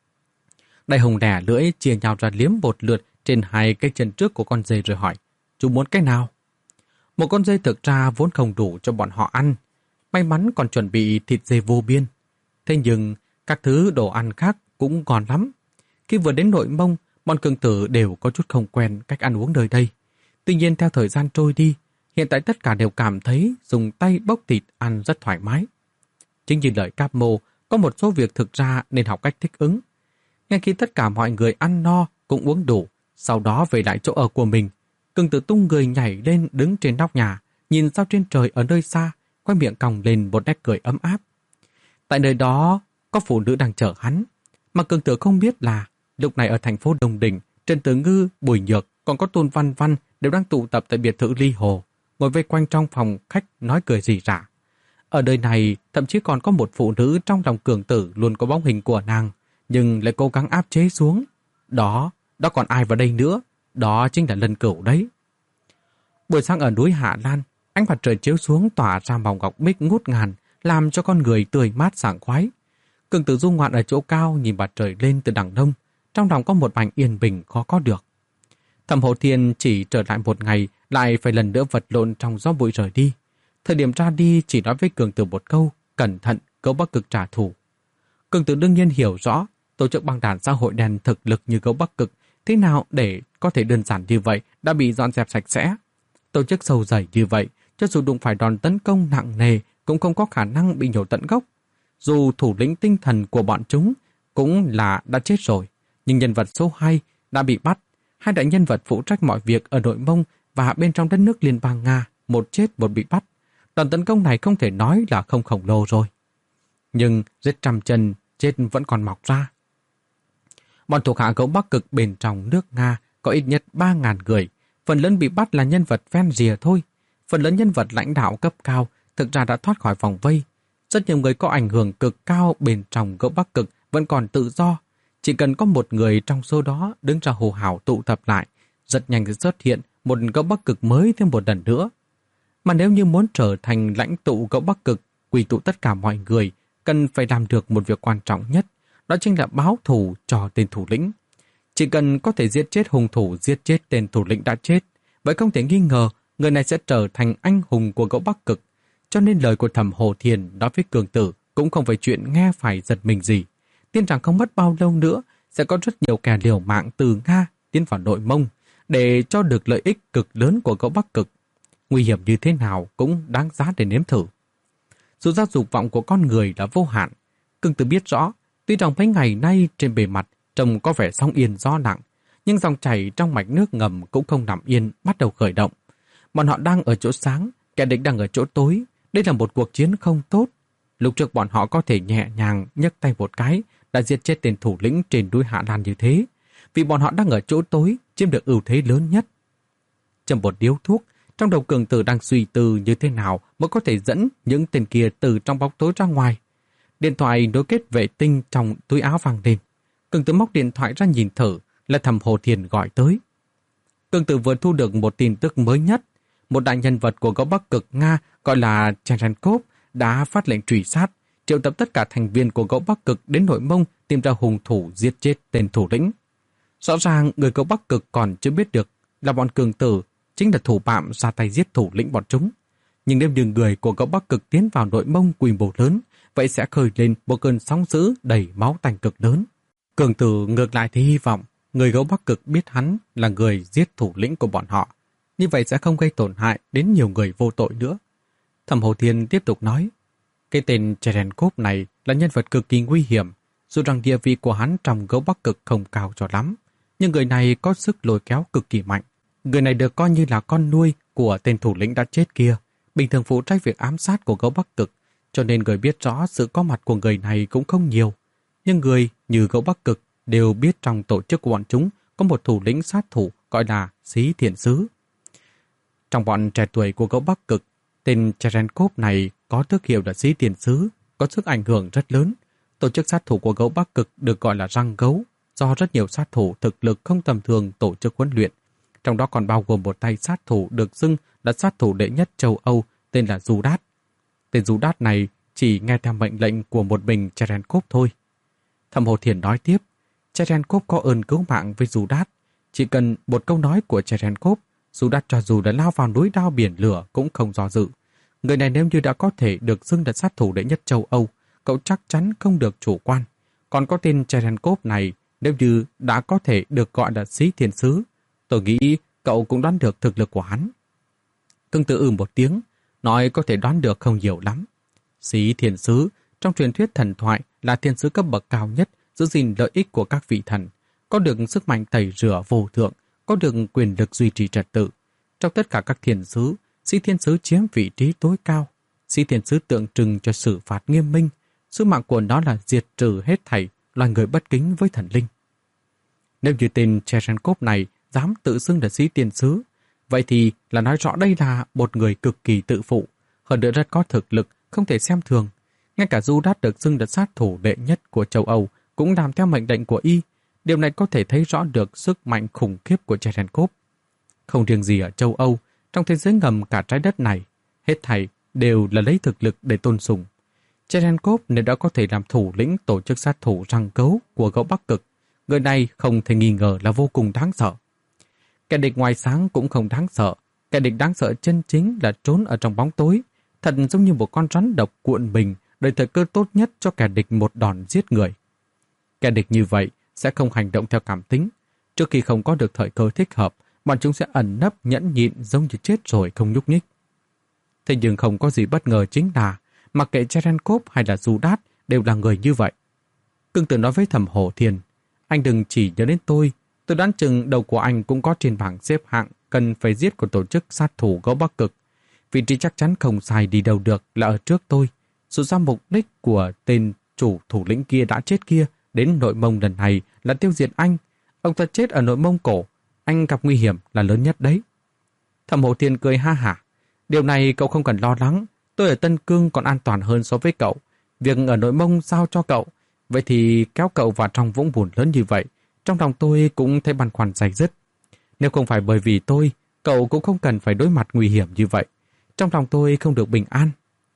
Đại Hùng đẻ lưỡi chia nhau ra liếm một lượt trên hai cái chân trước của con dê rồi hỏi, chú muốn cái nào? Một con dê thực ra vốn không đủ cho bọn họ ăn, may mắn còn chuẩn bị thịt dê vô biên. Thế nhưng các thứ đồ ăn khác cũng ngon lắm. Khi vừa đến Nội Mông, bọn Cường Tử đều có chút không quen cách ăn uống nơi đây. Tuy nhiên theo thời gian trôi đi, hiện tại tất cả đều cảm thấy dùng tay bốc thịt ăn rất thoải mái. Chính như lời Cáp Mô, có một số việc thực ra nên học cách thích ứng. Ngay khi tất cả mọi người ăn no cũng uống đủ, sau đó về lại chỗ ở của mình, Cường Tử tung người nhảy lên đứng trên nóc nhà, nhìn sao trên trời ở nơi xa, khoe miệng còng lên một nét cười ấm áp. Tại nơi đó có phụ nữ đang chờ hắn, mà Cường Tử không biết là lúc này ở thành phố Đông Đình, Trần Tử Ngư, Bùi Nhược còn có Tôn Văn Văn đều đang tụ tập tại biệt thự Ly Hồ, ngồi vây quanh trong phòng khách nói cười rỉ rả. Ở đời này thậm chí còn có một phụ nữ trong lòng Cường Tử luôn có bóng hình của nàng, nhưng lại cố gắng áp chế xuống. Đó, đó còn ai vào đây nữa? Đó chính là Lân Cửu đấy. Buổi sáng ở núi Hạ Lan, ánh mặt trời chiếu xuống tỏa ra màu ngọc bích ngút ngàn, làm cho con người tươi mát sảng khoái. Cường Tử du ngoạn ở chỗ cao nhìn mặt trời lên từ đằng đông, trong lòng có một mảnh yên bình khó có được. Thẩm Hổ Thiên chỉ trở lại một ngày, lại phải lần nữa vật lộn trong gió bụi rời đi. Thời điểm ra đi chỉ nói với Cường Tử một câu, cẩn thận, Gấu Bắc Cực trả thù. Cường Tử đương nhiên hiểu rõ, tổ chức băng đảng xã hội đen thực lực như Gấu Bắc Cực, thế nào để có thể đơn giản như vậy đã bị dọn dẹp sạch sẽ. Tổ chức sâu dày như vậy, cho dù đụng phải đòn tấn công nặng nề, cũng không có khả năng bị nhổ tận gốc. Dù thủ lĩnh tinh thần của bọn chúng cũng là đã chết rồi, nhưng nhân vật số hai đã bị bắt. Hai đại nhân vật phụ trách mọi việc ở nội Mông và bên trong đất nước Liên bang Nga, một chết một bị bắt. Đòn tấn công này không thể nói là không khổng lồ rồi. Nhưng giết trăm chân, chết vẫn còn mọc ra. Bọn thuộc hạ Gấu Bắc Cực bên trong nước Nga có ít nhất ba nghìn người. Phần lớn bị bắt là nhân vật ven rìa thôi. Phần lớn nhân vật lãnh đạo cấp cao thực ra đã thoát khỏi vòng vây. Rất nhiều người có ảnh hưởng cực cao bên trong Gấu Bắc Cực vẫn còn tự do. Chỉ cần có một người trong số đó đứng ra hô hào tụ tập lại, rất nhanh sẽ xuất hiện một Gấu Bắc Cực mới thêm một lần nữa. Mà nếu như muốn trở thành lãnh tụ Gấu Bắc Cực, quy tụ tất cả mọi người, cần phải làm được một việc quan trọng nhất, đó chính là báo thù cho tên thủ lĩnh. Chỉ cần có thể giết chết hung thủ, giết chết tên thủ lĩnh đã chết, vậy không thể nghi ngờ người này sẽ trở thành anh hùng của Gấu Bắc Cực. Cho nên lời của Thẩm Hổ Thiên nói với Cường Tử cũng không phải chuyện nghe phải giật mình gì. Tin rằng không mất bao lâu nữa sẽ có rất nhiều kẻ liều mạng từ Nga tiến vào nội Mông để cho được lợi ích cực lớn của Gấu Bắc Cực. Nguy hiểm như thế nào cũng đáng giá để nếm thử. Dù ra dục vọng của con người là vô hạn, Cường Tử biết rõ, tuy rằng mấy ngày nay trên bề mặt trông có vẻ sóng yên gió lặng, nhưng dòng chảy trong mạch nước ngầm cũng không nằm yên, bắt đầu khởi động. Bọn họ đang ở chỗ sáng, kẻ địch đang ở chỗ tối. Đây là một cuộc chiến không tốt. Lúc trước bọn họ có thể nhẹ nhàng nhấc tay một cái đã giết chết tên thủ lĩnh trên núi Hạ Lan như thế, vì bọn họ đang ở chỗ tối, chiếm được ưu thế lớn nhất. Châm một điếu thuốc, trong đầu Cường Tử đang suy tư như thế nào mới có thể dẫn những tên kia từ trong bóng tối ra ngoài. Điện thoại nối kết vệ tinh trong túi áo vang lên. Cường Tử móc điện thoại ra nhìn thử, là Thẩm Hổ Thiên gọi tới. Cường Tử vừa thu được một tin tức mới nhất. Một đại nhân vật của Gấu Bắc Cực Nga gọi là Cherenkov đã phát lệnh truy sát, triệu tập tất cả thành viên của Gấu Bắc Cực đến nội Mông tìm ra hung thủ giết chết tên thủ lĩnh. Rõ ràng người Gấu Bắc Cực còn chưa biết được là bọn Cường Tử chính là thủ phạm ra tay giết thủ lĩnh bọn chúng. Nhưng nếu như người của Gấu Bắc Cực tiến vào nội Mông quy mô lớn, vậy sẽ khơi lên một cơn sóng dữ đầy máu tanh cực lớn. Cường Tử ngược lại thì hy vọng người Gấu Bắc Cực biết hắn là người giết thủ lĩnh của bọn họ. Như vậy sẽ không gây tổn hại đến nhiều người vô tội nữa. Thẩm Hổ Thiên tiếp tục nói, cái tên Cherenkov này là nhân vật cực kỳ nguy hiểm, dù rằng địa vị của hắn trong Gấu Bắc Cực không cao cho lắm, nhưng người này có sức lôi kéo cực kỳ mạnh. Người này được coi như là con nuôi của tên thủ lĩnh đã chết kia, bình thường phụ trách việc ám sát của Gấu Bắc Cực, cho nên người biết rõ sự có mặt của người này cũng không nhiều. Nhưng người như Gấu Bắc Cực đều biết trong tổ chức của bọn chúng có một thủ lĩnh sát thủ gọi là Xí Thiện Sứ. Trong bọn trẻ tuổi của Gấu Bắc Cực, tên Cherenkov này có tước hiệu là Xí Thiện Sứ, có sức ảnh hưởng rất lớn. Tổ chức sát thủ của Gấu Bắc Cực được gọi là Răng Gấu, do rất nhiều sát thủ thực lực không tầm thường tổ chức huấn luyện. Trong đó còn bao gồm một tay sát thủ được xưng là sát thủ đệ nhất châu Âu tên là Judas. Tên Judas này chỉ nghe theo mệnh lệnh của một mình Cherenkov thôi. Thẩm Hổ Thiên nói tiếp, Cherenkov có ơn cứu mạng với Judas. Chỉ cần một câu nói của Cherenkov, Judas cho dù đã lao vào núi đao biển lửa cũng không do dự. Người này nếu như đã có thể được xưng là sát thủ đệ nhất châu Âu, cậu chắc chắn không được chủ quan. Còn có tên Cherenkov này, nếu như đã có thể được gọi là Xí Thiện Sứ, tôi nghĩ cậu cũng đoán được thực lực của hắn. Cường Tử ừ một tiếng, nói có thể đoán được không nhiều lắm. Xí Thiện Sứ, trong truyền thuyết thần thoại là thiên sứ cấp bậc cao nhất, giữ gìn lợi ích của các vị thần, có được sức mạnh tẩy rửa vô thượng, có được quyền lực duy trì trật tự. Trong tất cả các thiên sứ, Sĩ thiên sứ chiếm vị trí tối cao. Sĩ thiên sứ tượng trưng cho xử phạt nghiêm minh. Sứ mạng của nó là diệt trừ hết thảy loài người bất kính với thần linh. Nếu như tên Cherenkov này dám tự xưng là sĩ thiên sứ, vậy thì là nói rõ đây là một người cực kỳ tự phụ, hơn nữa rất có thực lực, không thể xem thường. Ngay cả Judas được xưng là sát thủ đệ nhất của châu Âu cũng làm theo mệnh lệnh của y. Điều này có thể thấy rõ được sức mạnh khủng khiếp của Cherenkov. Không riêng gì ở châu Âu, trong thế giới ngầm cả trái đất này, hết thảy đều là lấy thực lực để tôn sùng. Cherenkov nếu đã có thể làm thủ lĩnh tổ chức sát thủ răng cấu của gấu Bắc Cực, người này không thể nghi ngờ là vô cùng đáng sợ. Kẻ địch ngoài sáng cũng không đáng sợ, kẻ địch đáng sợ chân chính là trốn ở trong bóng tối, thật giống như một con rắn độc cuộn mình, đợi thời cơ tốt nhất cho kẻ địch một đòn giết người. Kẻ địch như vậy sẽ không hành động theo cảm tính. Trước khi không có được thời cơ thích hợp, bọn chúng sẽ ẩn nấp nhẫn nhịn giống như chết rồi không nhúc nhích. Thế nhưng không có gì bất ngờ chính là, mặc kệ Cherenkov hay là Judas đều là người như vậy. Cương Tử nói với Thẩm Hổ Thiền, anh đừng chỉ nhớ đến tôi, tôi đoán chừng đầu của anh cũng có trên bảng xếp hạng cần phải giết của tổ chức sát thủ gấu Bắc Cực. Vị trí chắc chắn không sai đi đâu được là ở trước tôi. Dù sao mục đích của tên chủ thủ lĩnh kia đã chết kia đến Nội Mông lần này là tiêu diệt anh. Ông ta chết ở Nội Mông Cổ, anh gặp nguy hiểm là lớn nhất đấy. Thẩm Hổ Thiền cười ha hả. Điều này cậu không cần lo lắng, tôi ở Tân Cương còn an toàn hơn so với cậu. Việc ở Nội Mông sao cho cậu, vậy thì kéo cậu vào trong vũng bùn lớn như vậy, trong lòng tôi cũng thấy băn khoăn day dứt. Nếu không phải bởi vì tôi, cậu cũng không cần phải đối mặt nguy hiểm như vậy. Trong lòng tôi không được bình an.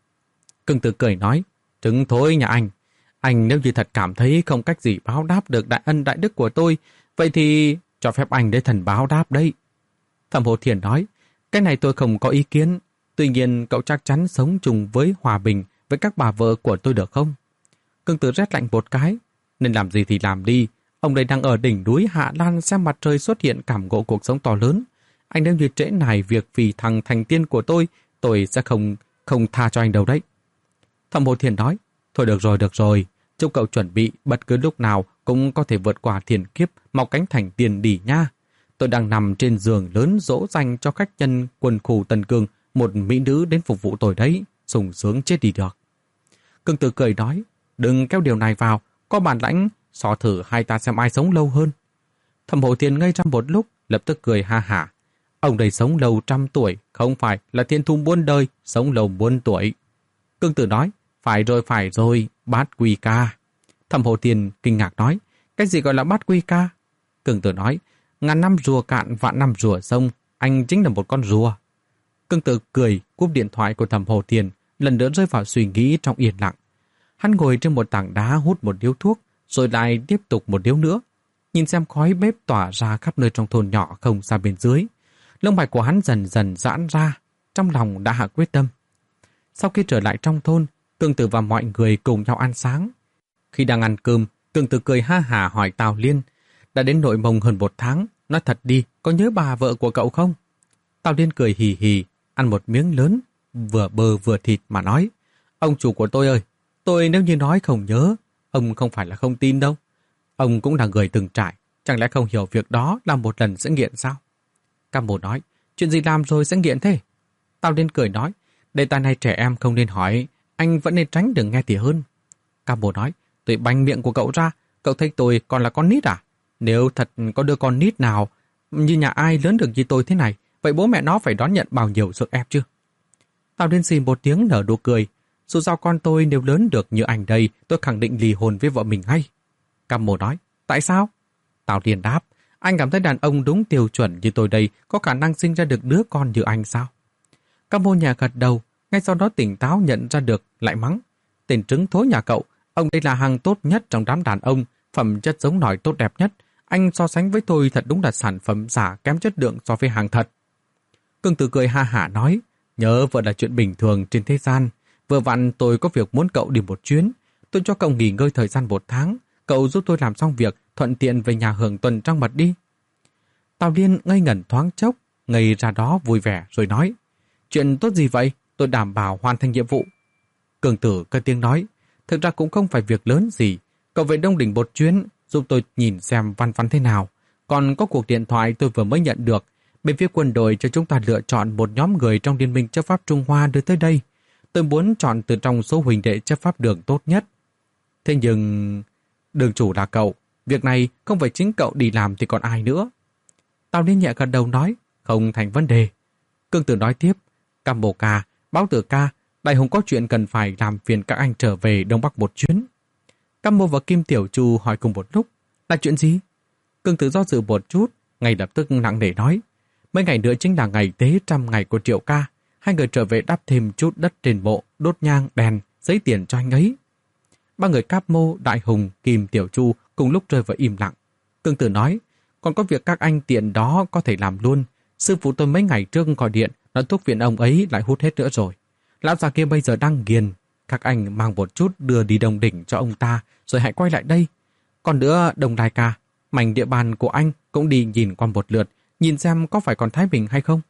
Cương Tử cười nói, trứng thối nhà anh. Anh nếu như thật cảm thấy không cách gì báo đáp được đại ân đại đức của tôi, vậy thì cho phép anh để thần báo đáp đấy. Thẩm Hổ Thiền nói, cái này tôi không có ý kiến. Tuy nhiên cậu chắc chắn sống chung với hòa bình với các bà vợ của tôi được không? Cương Tử rét lạnh một cái. Nên làm gì thì làm đi. Ông đây đang ở đỉnh núi Hạ Lan xem mặt trời xuất hiện cảm ngộ cuộc sống to lớn. Anh nếu như trễ nải việc vì thằng thành tiên của tôi, tôi sẽ không không tha cho anh đâu đấy. Thẩm Hổ Thiền nói, thôi được rồi, được rồi. Chúc cậu chuẩn bị bất cứ lúc nào cũng có thể vượt qua thiên kiếp, mọc cánh thành tiền đỉ nha. Tôi đang nằm trên giường lớn dỗ dành cho khách nhân quân khu Tân Cương, một mỹ nữ đến phục vụ tôi đấy, sung sướng chết đi được. Cương Tử cười nói, đừng kéo điều này vào, có bản lãnh, so thử hai ta xem ai sống lâu hơn. Thẩm Hổ Thiền ngây ra một lúc, lập tức cười ha hả. Ông đây sống lâu trăm tuổi, không phải là thiên thu muôn đời, sống lâu muôn tuổi. Cương Tử nói, phải rồi, phải rồi, bát quy ca. Thẩm Hổ Thiền kinh ngạc nói, cái gì gọi là bát quy ca? Cương Tử nói, ngàn năm rùa cạn, vạn năm rùa sông, anh chính là một con rùa. Cương Tử cười, cúp điện thoại của Thẩm Hổ Thiền, lần nữa rơi vào suy nghĩ trong yên lặng. Hắn ngồi trên một tảng đá hút một điếu thuốc, rồi lại tiếp tục một điếu nữa. Nhìn xem khói bếp tỏa ra khắp nơi trong thôn nhỏ không xa bên dưới. Lông mày của hắn dần dần giãn ra, trong lòng đã hạ quyết tâm. Sau khi trở lại trong thôn, Cương Tử và mọi người cùng nhau ăn sáng. Khi đang ăn cơm, Cương Tử cười ha hả hỏi Tào Liên, đã đến Nội Mông hơn một tháng, nói thật đi, có nhớ bà vợ của cậu không? Tào Liên cười hì hì, ăn một miếng lớn, vừa bơ vừa thịt mà nói, ông chủ của tôi ơi, tôi nếu như nói không nhớ, ông không phải là không tin đâu. Ông cũng là người từng trải, chẳng lẽ không hiểu việc đó là một lần sẽ nghiện sao? Cam Bồ nói, chuyện gì làm rồi sẽ nghiện thế? Tào Liên cười nói, đề tài này trẻ em không nên hỏi, anh vẫn nên tránh đừng nghe thì hơn. Cam Bồ nói, tôi banh miệng của cậu ra, cậu thấy tôi còn là con nít à? Nếu thật có đứa con nít nào như nhà ai lớn được như tôi thế này, vậy bố mẹ nó phải đón nhận bao nhiêu sức ép chứ? Tào Liên xì một tiếng nở nụ cười, dù sao con tôi nếu lớn được như anh đây, tôi khẳng định ly hôn với vợ mình ngay. Cam Bồ nói, tại sao? Tào Liên đáp, anh cảm thấy đàn ông đúng tiêu chuẩn như tôi đây có khả năng sinh ra được đứa con như anh sao? Cam Bồ nhà gật đầu, ngay sau đó tỉnh táo nhận ra được, lại mắng. Tên trứng thối nhà cậu, ông đây là hàng tốt nhất trong đám đàn ông, phẩm chất giống nòi tốt đẹp nhất. Anh so sánh với tôi thật đúng là sản phẩm giả kém chất lượng so với hàng thật. Cương Tử cười ha hả nói, nhớ vợ là chuyện bình thường trên thế gian. Vừa vặn tôi có việc muốn cậu đi một chuyến. Tôi cho cậu nghỉ ngơi thời gian một tháng. Cậu giúp tôi làm xong việc, thuận tiện về nhà hưởng tuần trăng mật đi. Tào Liên ngây ngẩn thoáng chốc, ngây ra đó vui vẻ rồi nói, chuyện tốt gì vậy? Tôi đảm bảo hoàn thành nhiệm vụ. Cương Tử cất tiếng nói, thực ra cũng không phải việc lớn gì. Cậu về Đông Đỉnh một chuyến, giúp tôi nhìn xem văn văn thế nào. Còn có cuộc điện thoại tôi vừa mới nhận được. Bên phía quân đội cho chúng ta lựa chọn một nhóm người trong Liên minh chấp pháp Trung Hoa đưa tới đây. Tôi muốn chọn từ trong số huynh đệ chấp pháp Đường tốt nhất. Thế nhưng... Đường chủ là cậu. Việc này không phải chính cậu đi làm thì còn ai nữa. Tào Liên nhẹ gật đầu nói, không thành vấn đề. Cương Tử nói tiếp, Cam Bồ ca, Báo Tử ca, Đại Hùng có chuyện cần phải làm phiền các anh trở về Đông Bắc một chuyến. Cam Bồ và Kim Tiểu Chu hỏi cùng một lúc, là chuyện gì? Cương Tử do dự một chút, ngay lập tức nặng nề nói, mấy ngày nữa chính là ngày tế trăm ngày của Triệu ca. Hai người trở về đắp thêm chút đất trên mộ, đốt nhang, đèn, giấy tiền cho anh ấy. Ba người Cáp Mô, Đại Hùng, Kim Tiểu Chu cùng lúc rơi vào im lặng. Cương Tử nói, còn có việc các anh tiện đó có thể làm luôn. Sư phụ tôi mấy ngày trước gọi điện, nói thuốc viện ông ấy lại hút hết nữa rồi. Lão già kia bây giờ đang nghiền. Các anh mang một chút đưa đi Đông Đỉnh cho ông ta, rồi hãy quay lại đây. Còn nữa, Đông Đài ca, mảnh địa bàn của anh cũng đi nhìn qua một lượt, nhìn xem có phải còn Thái Bình hay không.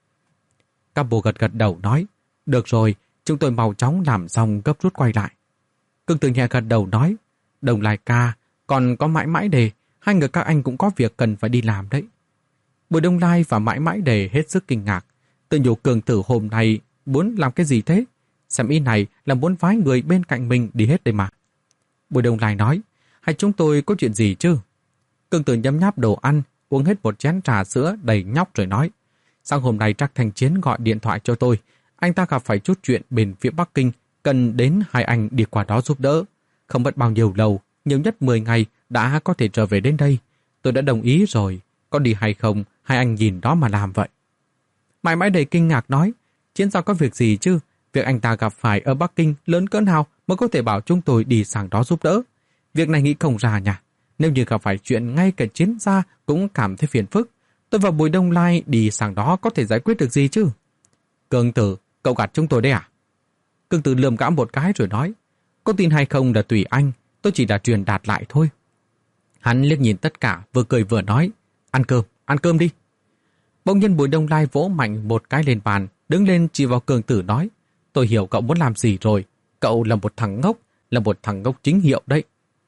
Cáp Bồ gật gật đầu nói, được rồi, chúng tôi mau chóng làm xong gấp rút quay lại. Cương Tử nhẹ gật đầu nói, Đồng Lai ca, còn có Mãi Mãi Đề, hai người các anh cũng có việc cần phải đi làm đấy. Bùi Đông Lai và Mãi Mãi Đề hết sức kinh ngạc. Tự nhủ Cường Tử hôm nay muốn làm cái gì thế? Xem ý này là muốn phái người bên cạnh mình đi hết đây mà. Bùi Đông Lai nói, hay chúng tôi có chuyện gì chứ? Cường Tử nhấm nháp đồ ăn, uống hết một chén trà sữa đầy nhóc rồi nói, sáng hôm nay Trác Thành Chiến gọi điện thoại cho tôi. Anh ta gặp phải chút chuyện bên phía Bắc Kinh, cần đến hai anh đi qua đó giúp đỡ. Không mất bao nhiêu lâu, nhiều nhất mười ngày đã có thể trở về đến đây. Tôi đã đồng ý rồi, có đi hay không, hai anh nhìn đó mà làm vậy. Mãi Mãi đầy kinh ngạc nói, Chiến giao có việc gì chứ? Việc anh ta gặp phải ở Bắc Kinh lớn cỡ nào mới có thể bảo chúng tôi đi sang đó giúp đỡ? Việc này nghĩ không ra nhỉ? Nếu như gặp phải chuyện ngay cả Chiến gia cũng cảm thấy phiền phức, tôi và Bùi Đông Lai đi sang đó có thể giải quyết được gì chứ? Cường Tử, cậu gạt chúng tôi đấy à? Cường Tử lườm gã một cái rồi nói, có tin hay không là tùy anh, tôi chỉ đã truyền đạt lại thôi. Hắn liếc nhìn tất cả, vừa cười vừa nói, ăn cơm, ăn cơm đi. Bỗng nhiên Bùi Đông Lai vỗ mạnh một cái lên bàn, đứng lên chỉ vào Cường Tử nói, tôi hiểu cậu muốn làm gì rồi, cậu là một thằng ngốc, là một thằng ngốc chính hiệu đấy.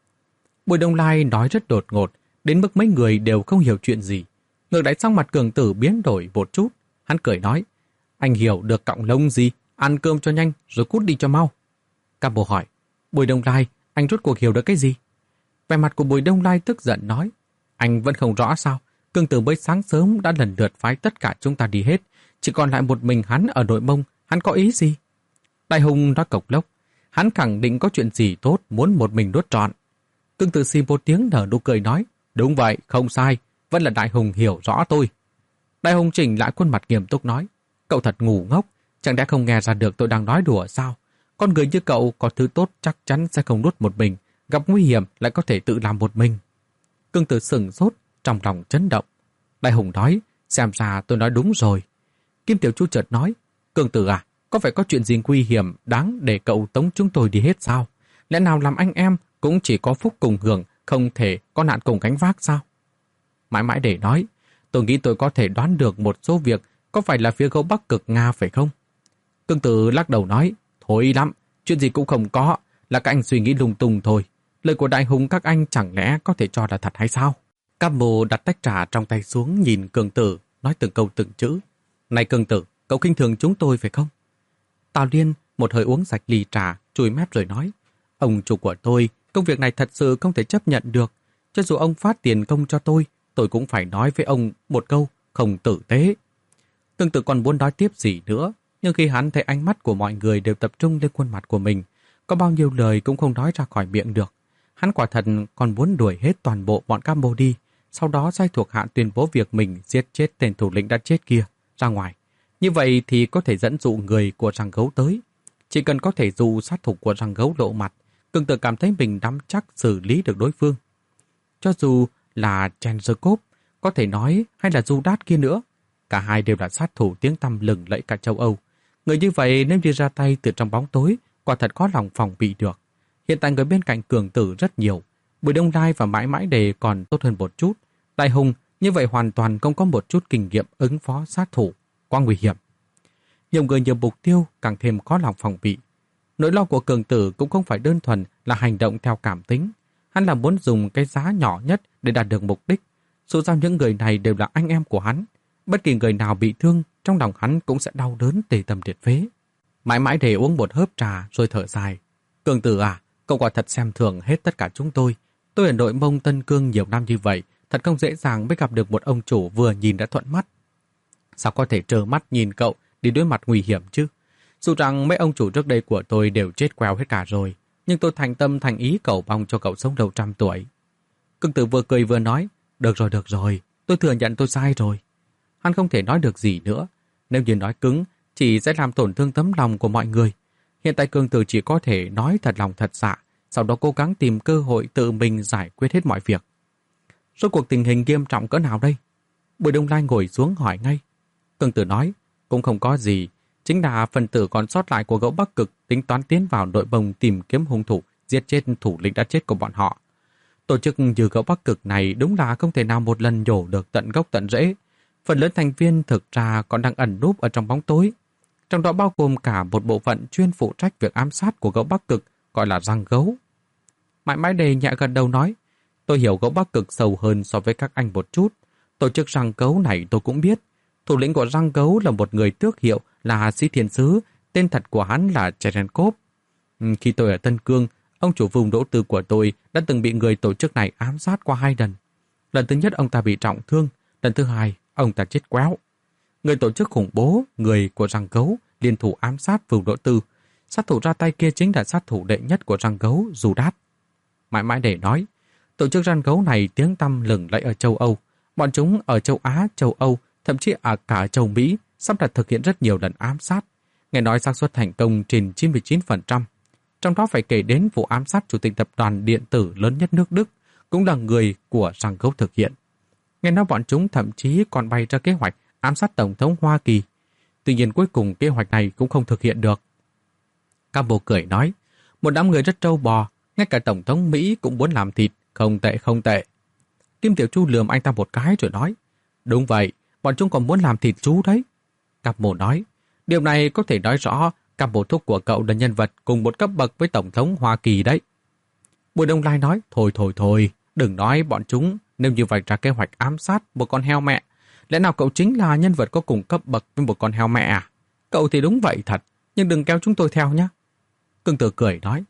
Bùi Đông Lai nói rất đột ngột, đến mức mấy người đều không hiểu chuyện gì. Ngược lại sang mặt Cường Tử biến đổi một chút, hắn cười nói, anh hiểu được cọng lông gì, ăn cơm cho nhanh rồi cút đi cho mau. Cam Bồ hỏi, Bùi Đông Lai, anh rốt cuộc hiểu được cái gì? Vẻ mặt của Bùi Đông Lai tức giận nói, anh vẫn không rõ sao? Cường Tử mới sáng sớm đã lần lượt phái tất cả chúng ta đi hết, chỉ còn lại một mình hắn ở Nội Mông, hắn có ý gì? Đại Hùng nói cộc lốc, hắn khẳng định có chuyện gì tốt muốn một mình đốt trọn. Cường Tử xì một tiếng nở nụ cười nói, đúng vậy, không sai, vẫn là Đại Hùng hiểu rõ tôi. Đại Hùng chỉnh lại khuôn mặt nghiêm túc nói, cậu thật ngu ngốc, chẳng lẽ không nghe ra được tôi đang nói đùa sao? Con người như cậu có thứ tốt chắc chắn sẽ không nuốt một mình, gặp nguy hiểm lại có thể tự làm một mình. Cường Tử sửng sốt, trong lòng chấn động. Đại Hùng nói, xem ra tôi nói đúng rồi. Kim Tiểu Chu chợt nói, Cường Tử à, có phải có chuyện gì nguy hiểm đáng để cậu tống chúng tôi đi hết sao? Lẽ nào làm anh em cũng chỉ có phúc cùng hưởng, không thể có nạn cùng gánh vác sao? Mãi Mãi để nói, tôi nghĩ tôi có thể đoán được một số việc, có phải là phía gấu Bắc Cực Nga phải không? Cường Tử lắc đầu nói, thôi lắm, chuyện gì cũng không có, là các anh suy nghĩ lung tung thôi. Lời của Đại Hùng các anh chẳng lẽ có thể cho là thật hay sao? Cam Bồ đặt tách trà trong tay xuống nhìn Cường Tử, nói từng câu từng chữ. Này Cường Tử, cậu khinh thường chúng tôi phải không? Tào Liên một hơi uống sạch ly trà, chùi mép rồi nói, ông chủ của tôi, công việc này thật sự không thể chấp nhận được. Cho dù ông phát tiền công cho tôi, tôi cũng phải nói với ông một câu, không tử tế. Cường Tử còn muốn nói tiếp gì nữa, nhưng khi hắn thấy ánh mắt của mọi người đều tập trung lên khuôn mặt của mình, có bao nhiêu lời cũng không nói ra khỏi miệng được. Hắn quả thật còn muốn đuổi hết toàn bộ bọn Cam Bồ đi, sau đó sai thuộc hạ tuyên bố việc mình giết chết tên thủ lĩnh đã chết kia ra ngoài. Như vậy thì có thể dẫn dụ người của răng gấu tới. Chỉ cần có thể dụ sát thủ của răng gấu lộ mặt, Cường Tử cảm thấy mình nắm chắc xử lý được đối phương. Cho dù là Chenskov, có thể nói, hay là Judas kia nữa, cả hai đều là sát thủ tiếng tăm lừng lẫy cả châu Âu. Người như vậy nếu đi ra tay từ trong bóng tối, quả thật có lòng phòng bị được. Hiện tại người bên cạnh Cường Tử rất nhiều, Bùi Đông Lai và Mãi Mãi Đề còn tốt hơn một chút. Đại Hùng như vậy hoàn toàn không có một chút kinh nghiệm ứng phó sát thủ, quá nguy hiểm. Nhiều người nhiều mục tiêu càng thêm khó lòng phòng bị. Nỗi lo của Cường Tử cũng không phải đơn thuần là hành động theo cảm tính. Hắn là muốn dùng cái giá nhỏ nhất để đạt được mục đích. Dù sao những người này đều là anh em của hắn. Bất kỳ người nào bị thương, trong lòng hắn cũng sẽ đau đớn tê tâm liệt phế. Mãi mãi để uống một hớp trà rồi thở dài. Cương Tử à, cậu quả thật xem thường hết tất cả chúng tôi. Tôi ở nội Mông Tân Cương nhiều năm như vậy, thật không dễ dàng mới gặp được một ông chủ vừa nhìn đã thuận mắt. Sao có thể trơ mắt nhìn cậu đi đối mặt nguy hiểm chứ? Dù rằng mấy ông chủ trước đây của tôi đều chết queo hết cả rồi, nhưng tôi thành tâm thành ý cầu mong cho cậu sống đầu trăm tuổi. Cương Tử vừa cười vừa nói, được rồi, được rồi, tôi thừa nhận tôi sai rồi. Hắn không thể nói được gì nữa. Nếu như nói cứng, chỉ sẽ làm tổn thương tấm lòng của mọi người. Hiện tại Cương Tử chỉ có thể nói thật lòng thật dạ, sau đó cố gắng tìm cơ hội tự mình giải quyết hết mọi việc. Rốt cuộc tình hình nghiêm trọng cỡ nào đây? Bùi Đông Lai ngồi xuống hỏi ngay. Cương Tử nói, cũng không có gì, chính là phần tử còn sót lại của gấu Bắc Cực tính toán tiến vào nội Mông tìm kiếm hung thủ, giết chết thủ lĩnh đã chết của bọn họ. Tổ chức như gấu Bắc Cực này đúng là không thể nào một lần nhổ được tận gốc tận rễ. Phần lớn thành viên thực ra còn đang ẩn núp ở trong bóng tối. Trong đó bao gồm cả một bộ phận chuyên phụ trách việc ám sát của gấu Bắc Cực, gọi là răng gấu. Mãi mãi đề nhẹ gần đầu nói, tôi hiểu gấu Bắc Cực sâu hơn so với các anh một chút. Tổ chức răng gấu này tôi cũng biết. Thủ lĩnh của răng gấu là một người tước hiệu là Sĩ Thiên Sứ, tên thật của hắn là Cherenkov. Khi tôi ở Tân Cương, ông chủ vùng Đỗ Tư của tôi đã từng bị người tổ chức này ám sát qua hai lần. Lần thứ nhất ông ta bị trọng thương, lần thứ hai ông ta chết quéo. Người tổ chức khủng bố, người của răng gấu, liên thủ ám sát vùng Đỗ Tư. Sát thủ ra tay kia chính là sát thủ đệ nhất của răng gấu, Judas. Mãi mãi để nói, tổ chức răng gấu này tiếng tăm lừng lẫy ở châu Âu. Bọn chúng ở châu Á, châu Âu, thậm chí ở cả châu Mỹ sắp đặt thực hiện rất nhiều lần ám sát. Nghe nói xác suất thành công trên chín mươi chín phần trăm. Trong đó phải kể đến vụ ám sát chủ tịch tập đoàn điện tử lớn nhất nước Đức, cũng là người của răng gấu thực hiện. Nghe nói bọn chúng thậm chí còn bày ra kế hoạch ám sát Tổng thống Hoa Kỳ. Tuy nhiên cuối cùng kế hoạch này cũng không thực hiện được. Campbell cười nói, một đám người rất trâu bò, ngay cả Tổng thống Mỹ cũng muốn làm thịt, không tệ không tệ. Kim Tiểu Chu lườm anh ta một cái rồi nói, đúng vậy, bọn chúng còn muốn làm thịt chú đấy. Campbell nói, điều này có thể nói rõ Campbell thúc của cậu là nhân vật cùng một cấp bậc với Tổng thống Hoa Kỳ đấy. Bùi Đông Lai nói, thôi thôi thôi, đừng nói bọn chúng, nếu như vạch ra kế hoạch ám sát một con heo mẹ, lẽ nào cậu chính là nhân vật có cùng cấp bậc với một con heo mẹ à? Cậu thì đúng vậy thật, nhưng đừng kéo chúng tôi theo nhé. Cương Tử cười nói,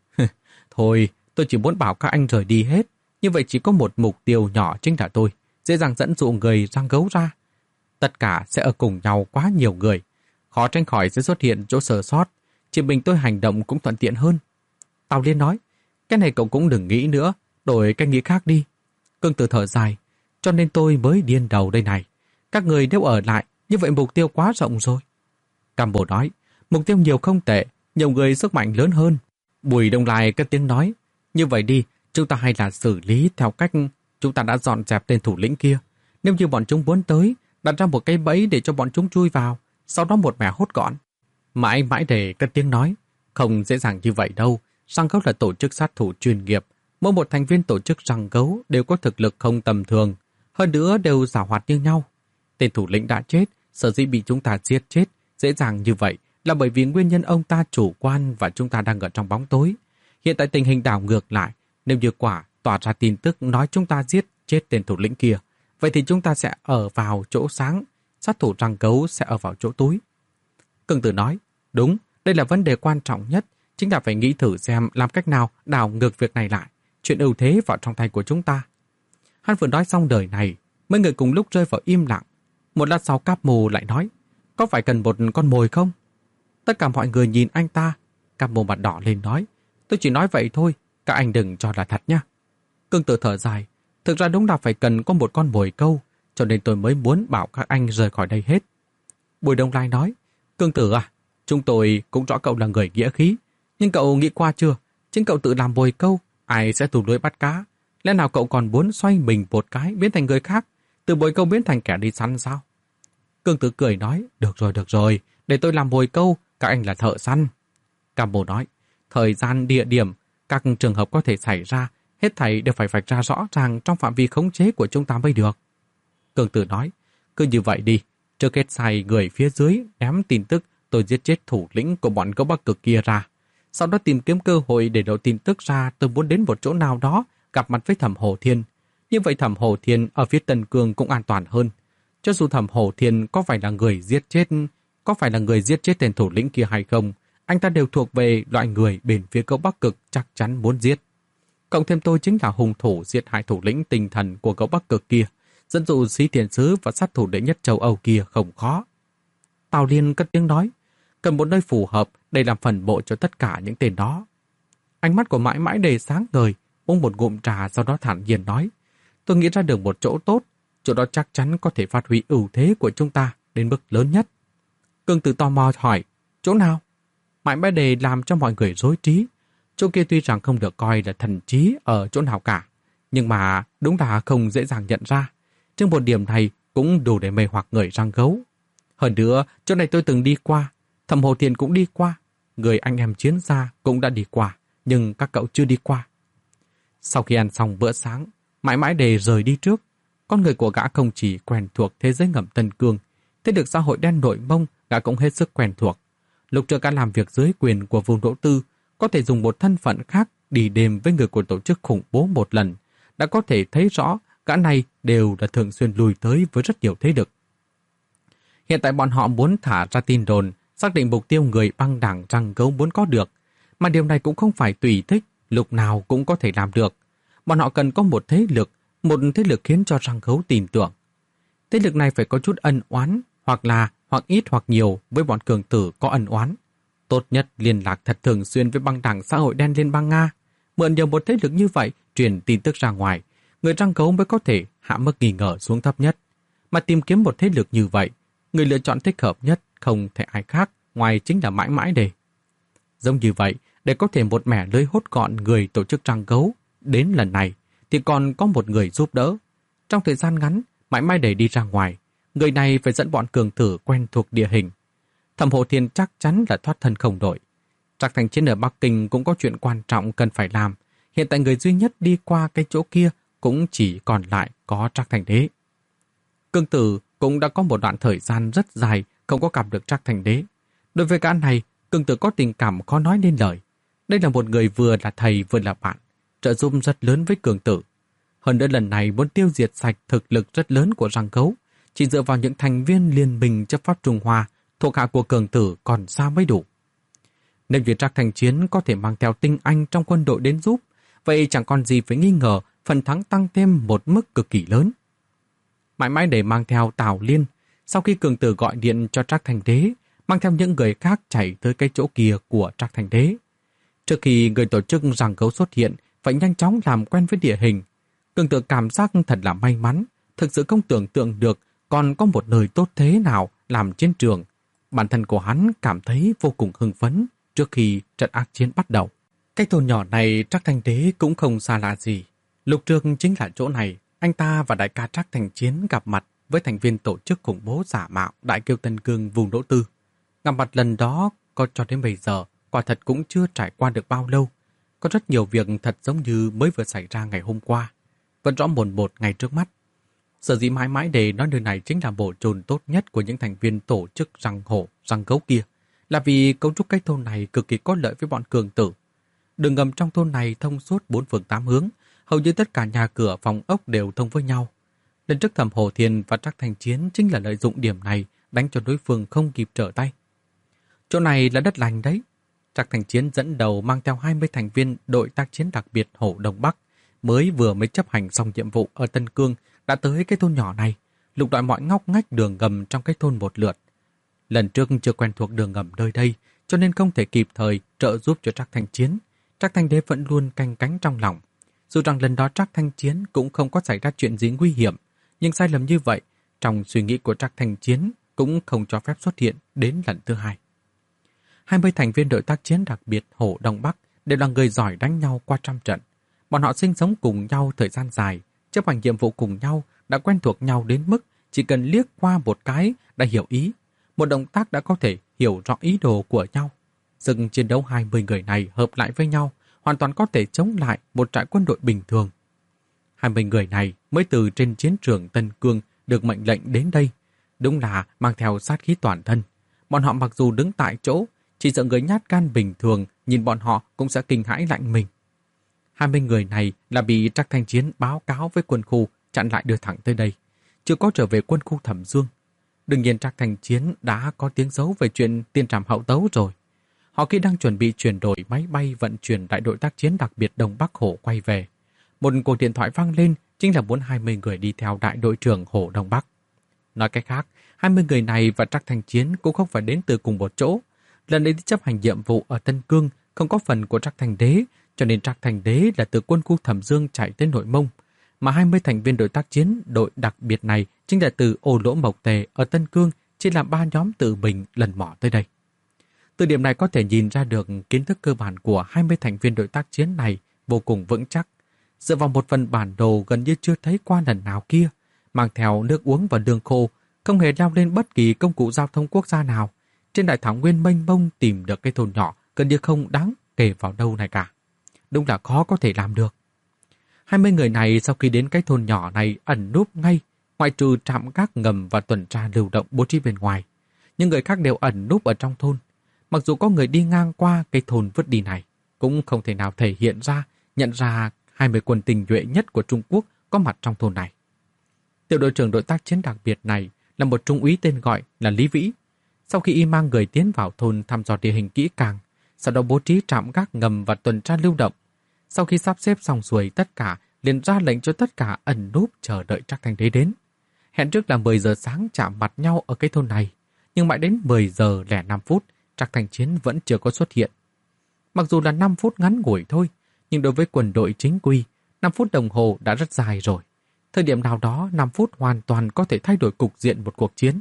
thôi, tôi chỉ muốn bảo các anh rời đi hết, như vậy chỉ có một mục tiêu nhỏ chính là tôi, dễ dàng dẫn dụ người răng gấu ra. Tất cả sẽ ở cùng nhau quá nhiều người, khó tránh khỏi sẽ xuất hiện chỗ sơ sót, chỉ mình tôi hành động cũng thuận tiện hơn. Tào Liên nói, cái này cậu cũng đừng nghĩ nữa, đổi cách nghĩ khác đi. Cương Tử thở dài, cho nên tôi mới điên đầu đây này. Các người nếu ở lại, như vậy mục tiêu quá rộng rồi. Campbell nói, mục tiêu nhiều không tệ, nhiều người sức mạnh lớn hơn. Bùi Đông Lai cất tiếng nói, như vậy đi, chúng ta hay là xử lý theo cách chúng ta đã dọn dẹp tên thủ lĩnh kia. Nếu như bọn chúng muốn tới, đặt ra một cái bẫy để cho bọn chúng chui vào, sau đó một mẻ hốt gọn. Mãi mãi để cất tiếng nói, không dễ dàng như vậy đâu. Răng gấu là tổ chức sát thủ chuyên nghiệp. Mỗi một thành viên tổ chức răng gấu đều có thực lực không tầm thường. Hơn nữa đều giàu hoạt như nhau. Tên thủ lĩnh đã chết, sở dĩ bị chúng ta giết chết dễ dàng như vậy là bởi vì nguyên nhân ông ta chủ quan và chúng ta đang ở trong bóng tối. Hiện tại tình hình đảo ngược lại, nếu như quả tỏa ra tin tức nói chúng ta giết chết tên thủ lĩnh kia, vậy thì chúng ta sẽ ở vào chỗ sáng, sát thủ răng gấu sẽ ở vào chỗ tối. Cương Tử nói, đúng, đây là vấn đề quan trọng nhất, chính là phải nghĩ thử xem làm cách nào đảo ngược việc này lại, chuyện ưu thế vào trong tay của chúng ta. Hắn vừa nói xong đời này, mấy người cùng lúc rơi vào im lặng. Một lát sau Cáp Mù lại nói, có phải cần một con mồi không? Tất cả mọi người nhìn anh ta. Cáp Mù mặt đỏ lên nói, tôi chỉ nói vậy thôi, các anh đừng cho là thật nha. Cương Tử thở dài, thực ra đúng là phải cần có một con mồi câu, cho nên tôi mới muốn bảo các anh rời khỏi đây hết. Bùi Đông Lai nói, Cương Tử à, chúng tôi cũng rõ cậu là người nghĩa khí, nhưng cậu nghĩ qua chưa? Chính cậu tự làm mồi câu, ai sẽ tù lưới bắt cá? Lẽ nào cậu còn muốn xoay mình một cái biến thành người khác, từ mồi câu biến thành kẻ đi săn sao? Cương Tử cười nói, được rồi, được rồi, để tôi làm mồi câu, các anh là thợ săn. Campbell nói, thời gian, địa điểm, các trường hợp có thể xảy ra, hết thảy đều phải vạch ra rõ ràng trong phạm vi khống chế của chúng ta mới được. Cương Tử nói, cứ như vậy đi, trước hết sai người phía dưới ném tin tức tôi giết chết thủ lĩnh của bọn gấu Bắc Cực kia ra. Sau đó tìm kiếm cơ hội để lộ tin tức ra tôi muốn đến một chỗ nào đó gặp mặt với Thẩm Hồ Thiên. Như vậy Thẩm Hồ Thiên ở phía Tân Cương cũng an toàn hơn. Cho dù Thẩm Hổ Thiên có phải là người giết chết, có phải là người giết chết tên thủ lĩnh kia hay không, anh ta đều thuộc về loại người bên phía Gấu Bắc Cực chắc chắn muốn giết. Cộng thêm tôi chính là hung thủ giết hại thủ lĩnh tinh thần của Gấu Bắc Cực kia, dẫn dụ Xí Thiền Sứ và sát thủ đệ nhất châu Âu kia không khó. Tào Liên cất tiếng nói, cần một nơi phù hợp để làm phần bộ cho tất cả những tên đó. Ánh mắt của Mãi Mãi Đề sáng ngời, uống một ngụm trà sau đó thản nhiên nói, tôi nghĩ ra được một chỗ tốt, chỗ đó chắc chắn có thể phát huy ưu thế của chúng ta đến mức lớn nhất. Cương Tử tò mò hỏi, chỗ nào? Mãi Mãi Đề làm cho mọi người rối trí. Chỗ kia tuy rằng không được coi là thần trí ở chỗ nào cả, nhưng mà đúng là không dễ dàng nhận ra. Trên một điểm này cũng đủ để mê hoặc người răng gấu. Hơn nữa, chỗ này tôi từng đi qua, Thẩm Hổ Thiên cũng đi qua, người anh em chiến gia cũng đã đi qua, nhưng các cậu chưa đi qua. Sau khi ăn xong bữa sáng, Mãi Mãi Đề rời đi trước. Con người của gã không chỉ quen thuộc thế giới ngầm Tân Cương, thế được xã hội đen nội Mông gã cũng hết sức quen thuộc. Lúc trước gã làm việc dưới quyền của Vương Đỗ Tư, có thể dùng một thân phận khác đi đêm với người của tổ chức khủng bố một lần, đã có thể thấy rõ gã này đều đã thường xuyên lùi tới với rất nhiều thế lực. Hiện tại bọn họ muốn thả ra tin đồn, xác định mục tiêu người băng đảng răng gấu muốn có được, mà điều này cũng không phải tùy thích, lúc nào cũng có thể làm được. Bọn họ cần có một thế lực, một thế lực khiến cho răng gấu tin tưởng. Thế lực này phải có chút ân oán, hoặc là hoặc ít hoặc nhiều với bọn cường tử có ân oán. Tốt nhất liên lạc thật thường xuyên với băng đảng xã hội đen Liên bang Nga. Mượn nhờ một thế lực như vậy truyền tin tức ra ngoài, người răng gấu mới có thể hạ mức nghi ngờ xuống thấp nhất. Mà tìm kiếm một thế lực như vậy, người lựa chọn thích hợp nhất không thể ai khác ngoài chính là Mãi Mãi Đề. Giống như vậy, để có thể một mẻ lưới hốt gọn người tổ chức răng gấu, đến lần này thì còn có một người giúp đỡ. Trong thời gian ngắn, Mãi Mãi Đề đi ra ngoài, người này phải dẫn bọn cường tử quen thuộc địa hình. Thẩm Hổ Thiên chắc chắn là thoát thân không đổi. Trạc Thành Chiến ở Bắc Kinh cũng có chuyện quan trọng cần phải làm. Hiện tại người duy nhất đi qua cái chỗ kia cũng chỉ còn lại có Trác Thành Đế. Cương Tử cũng đã có một đoạn thời gian rất dài không có gặp được Trác Thành Đế. Đối với gã này, Cương Tử có tình cảm khó nói nên lời. Đây là một người vừa là thầy vừa là bạn, trợ giúp rất lớn với Cương Tử. Hơn nữa lần này muốn tiêu diệt sạch thực lực rất lớn của răng gấu, chỉ dựa vào những thành viên liên minh chấp pháp Trung Hoa thuộc hạ của Cương Tử còn xa mới đủ. Nên việc Trác Thành Chiến có thể mang theo tinh anh trong quân đội đến giúp, vậy chẳng còn gì phải nghi ngờ phần thắng tăng thêm một mức cực kỳ lớn. Mãi Mãi Đề mang theo Tào Liên, sau khi Cương Tử gọi điện cho Trác Thành Đế, mang theo những người khác chạy tới cái chỗ kia của Trác Thành Đế. Trước khi người tổ chức răng gấu xuất hiện, phải nhanh chóng làm quen với địa hình. Cương Tử cảm giác thật là may mắn, thực sự không tưởng tượng được còn có một nơi tốt thế nào làm chiến trường. Bản thân của hắn cảm thấy vô cùng hưng phấn trước khi trận ác chiến bắt đầu. Cái thôn nhỏ này Trác Thành Đế cũng không xa lạ gì. Lúc trước chính là chỗ này, anh ta và đại ca Trác Thành Chiến gặp mặt với thành viên tổ chức khủng bố giả mạo Đại Kiêu Tân Cương Vùng Đỗ Tư. Gặp mặt lần đó có cho đến bây giờ, quả thật cũng chưa trải qua được bao lâu. Có rất nhiều việc thật giống như mới vừa xảy ra ngày hôm qua, vẫn rõ mồn một ngày trước mắt. Sở dĩ Mãi Mãi Đề nói nơi này chính là bộ chồn tốt nhất của những thành viên tổ chức răng hổ, răng gấu kia, là vì cấu trúc cái thôn này cực kỳ có lợi với bọn cường tử. Đường ngầm trong thôn này thông suốt bốn phương tám hướng, hầu như tất cả nhà cửa phòng ốc đều thông với nhau. Lần trước Thẩm Hổ Thiên và Trác Thành Chiến chính là lợi dụng điểm này đánh cho đối phương không kịp trở tay. Chỗ này là đất lành đấy. Trác Thành Chiến dẫn đầu mang theo hai mươi thành viên đội tác chiến đặc biệt Hổ Đông Bắc, mới vừa mới chấp hành xong nhiệm vụ ở Tân Cương, đã tới cái thôn nhỏ này, lục lọi mọi ngóc ngách đường ngầm trong cái thôn một lượt. Lần trước chưa quen thuộc đường ngầm nơi đây, cho nên không thể kịp thời trợ giúp cho Trác Thành Chiến. Trác Thành Đế vẫn luôn canh cánh trong lòng. Dù rằng lần đó Trác Thành Chiến cũng không có xảy ra chuyện gì nguy hiểm, nhưng sai lầm như vậy, trong suy nghĩ của Trác Thành Chiến cũng không cho phép xuất hiện đến lần thứ hai. hai mươi thành viên đội tác chiến đặc biệt Hổ Đông Bắc đều là người giỏi đánh nhau qua trăm trận. Bọn họ sinh sống cùng nhau thời gian dài, chấp hành nhiệm vụ cùng nhau, đã quen thuộc nhau đến mức chỉ cần liếc qua một cái đã hiểu ý. Một động tác đã có thể hiểu rõ ý đồ của nhau. Sức chiến đấu hai mươi người này hợp lại với nhau, hoàn toàn có thể chống lại một trại quân đội bình thường. hai mươi người này mới từ trên chiến trường Tân Cương được mệnh lệnh đến đây. Đúng là mang theo sát khí toàn thân. Bọn họ mặc dù đứng tại chỗ, chỉ sợ người nhát gan bình thường nhìn bọn họ cũng sẽ kinh hãi lạnh mình. hai mươi người này là bị Trác Thành Chiến báo cáo với quân khu chặn lại đưa thẳng tới đây. chưa có trở về quân khu Thẩm Dương. Đương nhiên Trác Thành Chiến đã có tiếng xấu về chuyện tiên trảm hậu tấu rồi. Họ khi đang chuẩn bị chuyển đổi máy bay vận chuyển đại đội tác chiến đặc biệt Đông Bắc Hổ quay về. Một cuộc điện thoại vang lên, chính là muốn hai mươi người đi theo đại đội trưởng Hổ Đông Bắc. Nói cách khác, hai mươi người này và Trác Thành Chiến cũng không phải đến từ cùng một chỗ. Lần ấy đi chấp hành nhiệm vụ ở Tân Cương không có phần của Trác Thành Đế, cho nên Trác Thành Đế là từ quân khu Thẩm Dương chạy tới Nội Mông. Mà hai mươi thành viên đội tác chiến đội đặc biệt này chính là từ Ô Lỗ Mộc Tề ở Tân Cương, chỉ làm ba nhóm tự mình lần mò tới đây. Từ điểm này có thể nhìn ra được kiến thức cơ bản của hai mươi thành viên đội tác chiến này vô cùng vững chắc. Dựa vào một phần bản đồ gần như chưa thấy qua lần nào kia, mang theo nước uống và đường khô, không hề leo lên bất kỳ công cụ giao thông quốc gia nào. Trên đại thảo nguyên mênh mông tìm được cái thôn nhỏ gần như không đáng kể vào đâu này cả. Đúng là khó có thể làm được. hai mươi người này sau khi đến cái thôn nhỏ này ẩn núp ngay, ngoại trừ trạm gác ngầm và tuần tra lưu động bố trí bên ngoài. Những người khác đều ẩn núp ở trong thôn. Mặc dù có người đi ngang qua cái thôn vứt đi này, cũng không thể nào thể hiện ra, nhận ra hai mươi quân tinh nhuệ nhất của Trung Quốc có mặt trong thôn này. Tiểu đội trưởng đội tác chiến đặc biệt này là một trung úy tên gọi là Lý Vĩ. Sau khi y mang người tiến vào thôn thăm dò địa hình kỹ càng, sau đó bố trí trạm gác ngầm và tuần tra lưu động. Sau khi sắp xếp xong xuôi tất cả, liền ra lệnh cho tất cả ẩn núp chờ đợi Trác Thành Đế đến. Hẹn trước là mười giờ sáng chạm mặt nhau ở cái thôn này, nhưng mãi đến mười giờ lẻ năm phút, Trác Thành Chiến vẫn chưa có xuất hiện. Mặc dù là năm phút ngắn ngủi thôi, nhưng đối với quân đội chính quy, năm phút đồng hồ đã rất dài rồi. Thời điểm nào đó, năm phút hoàn toàn có thể thay đổi cục diện một cuộc chiến.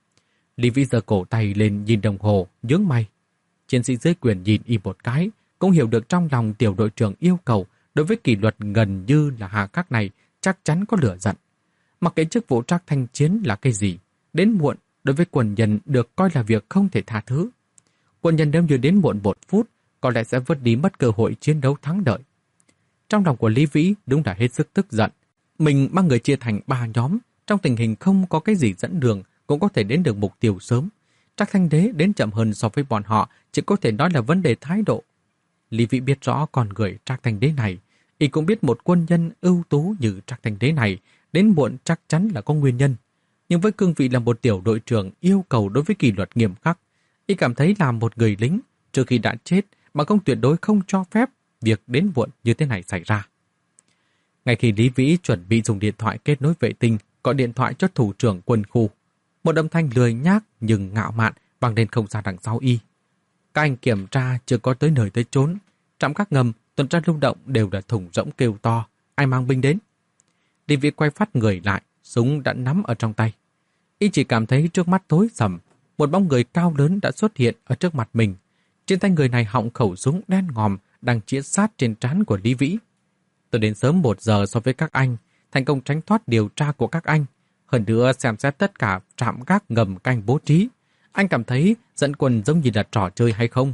Lý Vĩ giơ cổ tay lên nhìn đồng hồ, nhướng mày. Chiến sĩ dưới quyền nhìn y một cái, cũng hiểu được trong lòng tiểu đội trưởng yêu cầu đối với kỷ luật gần như là hà khắc này chắc chắn có lửa giận. Mặc kệ chức vụ Trác Thành Chiến là cái gì, đến muộn đối với quân nhân được coi là việc không thể tha thứ. Quân nhân nếu như đến muộn một phút, có lẽ sẽ vứt đi mất cơ hội chiến đấu thắng đợi. Trong lòng của Lý Vĩ đúng là hết sức tức giận. Mình mang người chia thành ba nhóm, trong tình hình không có cái gì dẫn đường cũng có thể đến được mục tiêu sớm. Trác Thành Đế đến chậm hơn so với bọn họ, chỉ có thể nói là vấn đề thái độ. Lý Vĩ biết rõ con người Trác Thành Đế này, y cũng biết một quân nhân ưu tú như Trác Thành Đế này đến muộn chắc chắn là có nguyên nhân. Nhưng với cương vị là một tiểu đội trưởng yêu cầu đối với kỷ luật nghiêm khắc, y cảm thấy làm một người lính trước khi đã chết mà không tuyệt đối không cho phép việc đến muộn như thế này xảy ra. Ngay khi Lý Vĩ chuẩn bị dùng điện thoại kết nối vệ tinh, gọi điện thoại cho thủ trưởng quân khu, một âm thanh lười nhác nhưng ngạo mạn vang lên không xa đằng sau y. Các anh kiểm tra chưa có tới nơi tới chốn, trạm các ngầm, tuần tra lưu động đều là thủng rỗng kêu to, ai mang binh đến. Lý Vĩ quay phát người lại, súng đã nắm ở trong tay. Y chỉ cảm thấy trước mắt tối sầm, một bóng người cao lớn đã xuất hiện ở trước mặt mình. Trên tay người này họng khẩu súng đen ngòm đang chĩa sát trên trán của Lý Vĩ. Tôi đến sớm một giờ so với các anh, thành công tránh thoát điều tra của các anh. Hơn nữa xem xét tất cả trạm gác ngầm canh bố trí. Anh cảm thấy dẫn quân giống như là trò chơi hay không?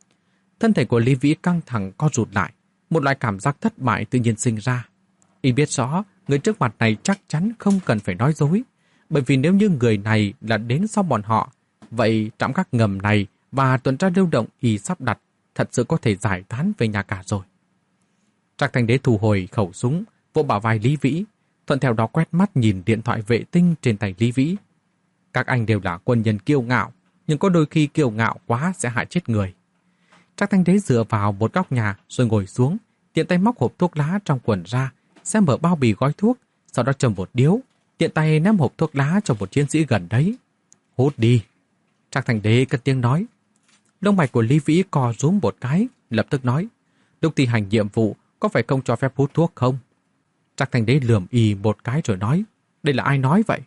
Thân thể của Lý Vĩ căng thẳng co rụt lại. Một loại cảm giác thất bại tự nhiên sinh ra. Y biết rõ, người trước mặt này chắc chắn không cần phải nói dối. Bởi vì nếu như người này là đến sau bọn họ, vậy trạm gác ngầm này và tuần tra lưu động y sắp đặt thật sự có thể giải tán về nhà cả rồi. Trác Thành Đế thu hồi khẩu súng, vỗ bả vai Lý Vĩ, thuận theo đó quét mắt nhìn điện thoại vệ tinh trên tay Lý Vĩ. Các anh đều là quân nhân kiêu ngạo, nhưng có đôi khi kiêu ngạo quá sẽ hại chết người. Trác Thành Đế dựa vào một góc nhà rồi ngồi xuống, tiện tay móc hộp thuốc lá trong quần ra, xem mở bao bì gói thuốc, sau đó châm một điếu, tiện tay ném hộp thuốc lá cho một chiến sĩ gần đấy. Hút đi. Trác Thành Đế cất tiếng nói. Lông mày của Lý Vĩ co rúm một cái, lập tức nói, lúc thi hành nhiệm vụ có phải không cho phép hút thuốc không? Trác Thành Đế lườm y một cái rồi nói, đây là ai nói vậy?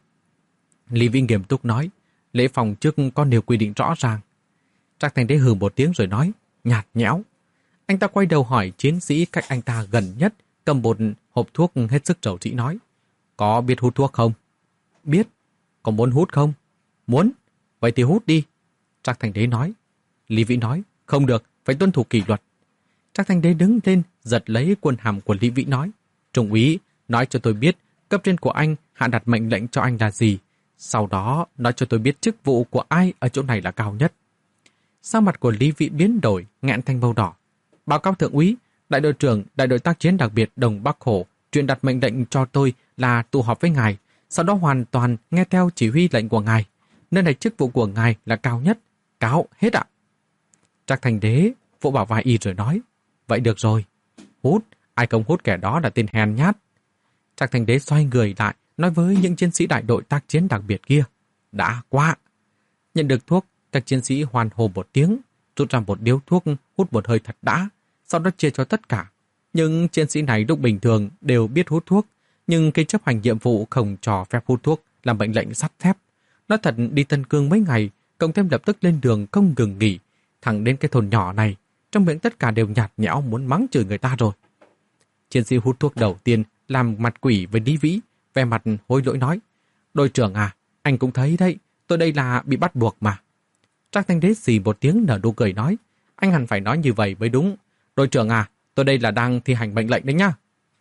Lý Vĩ nghiêm túc nói, lễ phòng trước có nêu quy định rõ ràng. Trác Thành Đế hừ một tiếng rồi nói, nhạt nhẽo. Anh ta quay đầu hỏi chiến sĩ cách anh ta gần nhất, cầm một hộp thuốc hết sức rầu rĩ nói, có biết hút thuốc không? Biết. Có muốn hút không? Muốn. Vậy thì hút đi. Trác Thành Đế nói. Lý Vĩ nói, không được, phải tuân thủ kỷ luật. Trác Thành Đế đứng lên, giật lấy quân hàm của Lý Vĩ nói, Trung úy, nói cho tôi biết cấp trên của anh hạ đặt mệnh lệnh cho anh là gì. Sau đó nói cho tôi biết chức vụ của ai ở chỗ này là cao nhất. Sắc mặt của Lý Vĩ biến đổi, nghẹn thành màu đỏ. Báo cáo thượng úy, đại đội trưởng đại đội tác chiến đặc biệt Đông Bắc Hổ truyền đặt mệnh lệnh cho tôi là tụ họp với ngài, sau đó hoàn toàn nghe theo chỉ huy lệnh của ngài. Nơi này chức vụ của ngài là cao nhất. Cáo hết ạ. Trác Thành Đế vỗ vào vai y rồi nói, vậy được rồi. Hút, ai không hút kẻ đó là tên hèn nhát. Trác Thành Đế xoay người lại, nói với những chiến sĩ đại đội tác chiến đặc biệt kia, đã quá. Nhận được thuốc, các chiến sĩ hoan hô một tiếng, rút ra một điếu thuốc, hút một hơi thật đã, sau đó chia cho tất cả. Nhưng chiến sĩ này lúc bình thường đều biết hút thuốc, nhưng khi chấp hành nhiệm vụ không cho phép hút thuốc là mệnh lệnh sắt thép. Nói thật, đi Tân Cương mấy ngày, cộng thêm lập tức lên đường không ngừng nghỉ, thẳng đến cái thôn nhỏ này, trong miệng tất cả đều nhạt nhẽo muốn mắng chửi người ta rồi. Chiến sĩ hút thuốc đầu tiên làm mặt quỷ với Lý Vĩ, vẻ mặt hối lỗi nói, đội trưởng à, anh cũng thấy đấy, tôi đây là bị bắt buộc mà. Trác Thành Đế xì một tiếng nở nụ cười nói, anh hẳn phải nói như vậy mới đúng. Đội trưởng à, tôi đây là đang thi hành mệnh lệnh đấy nhá.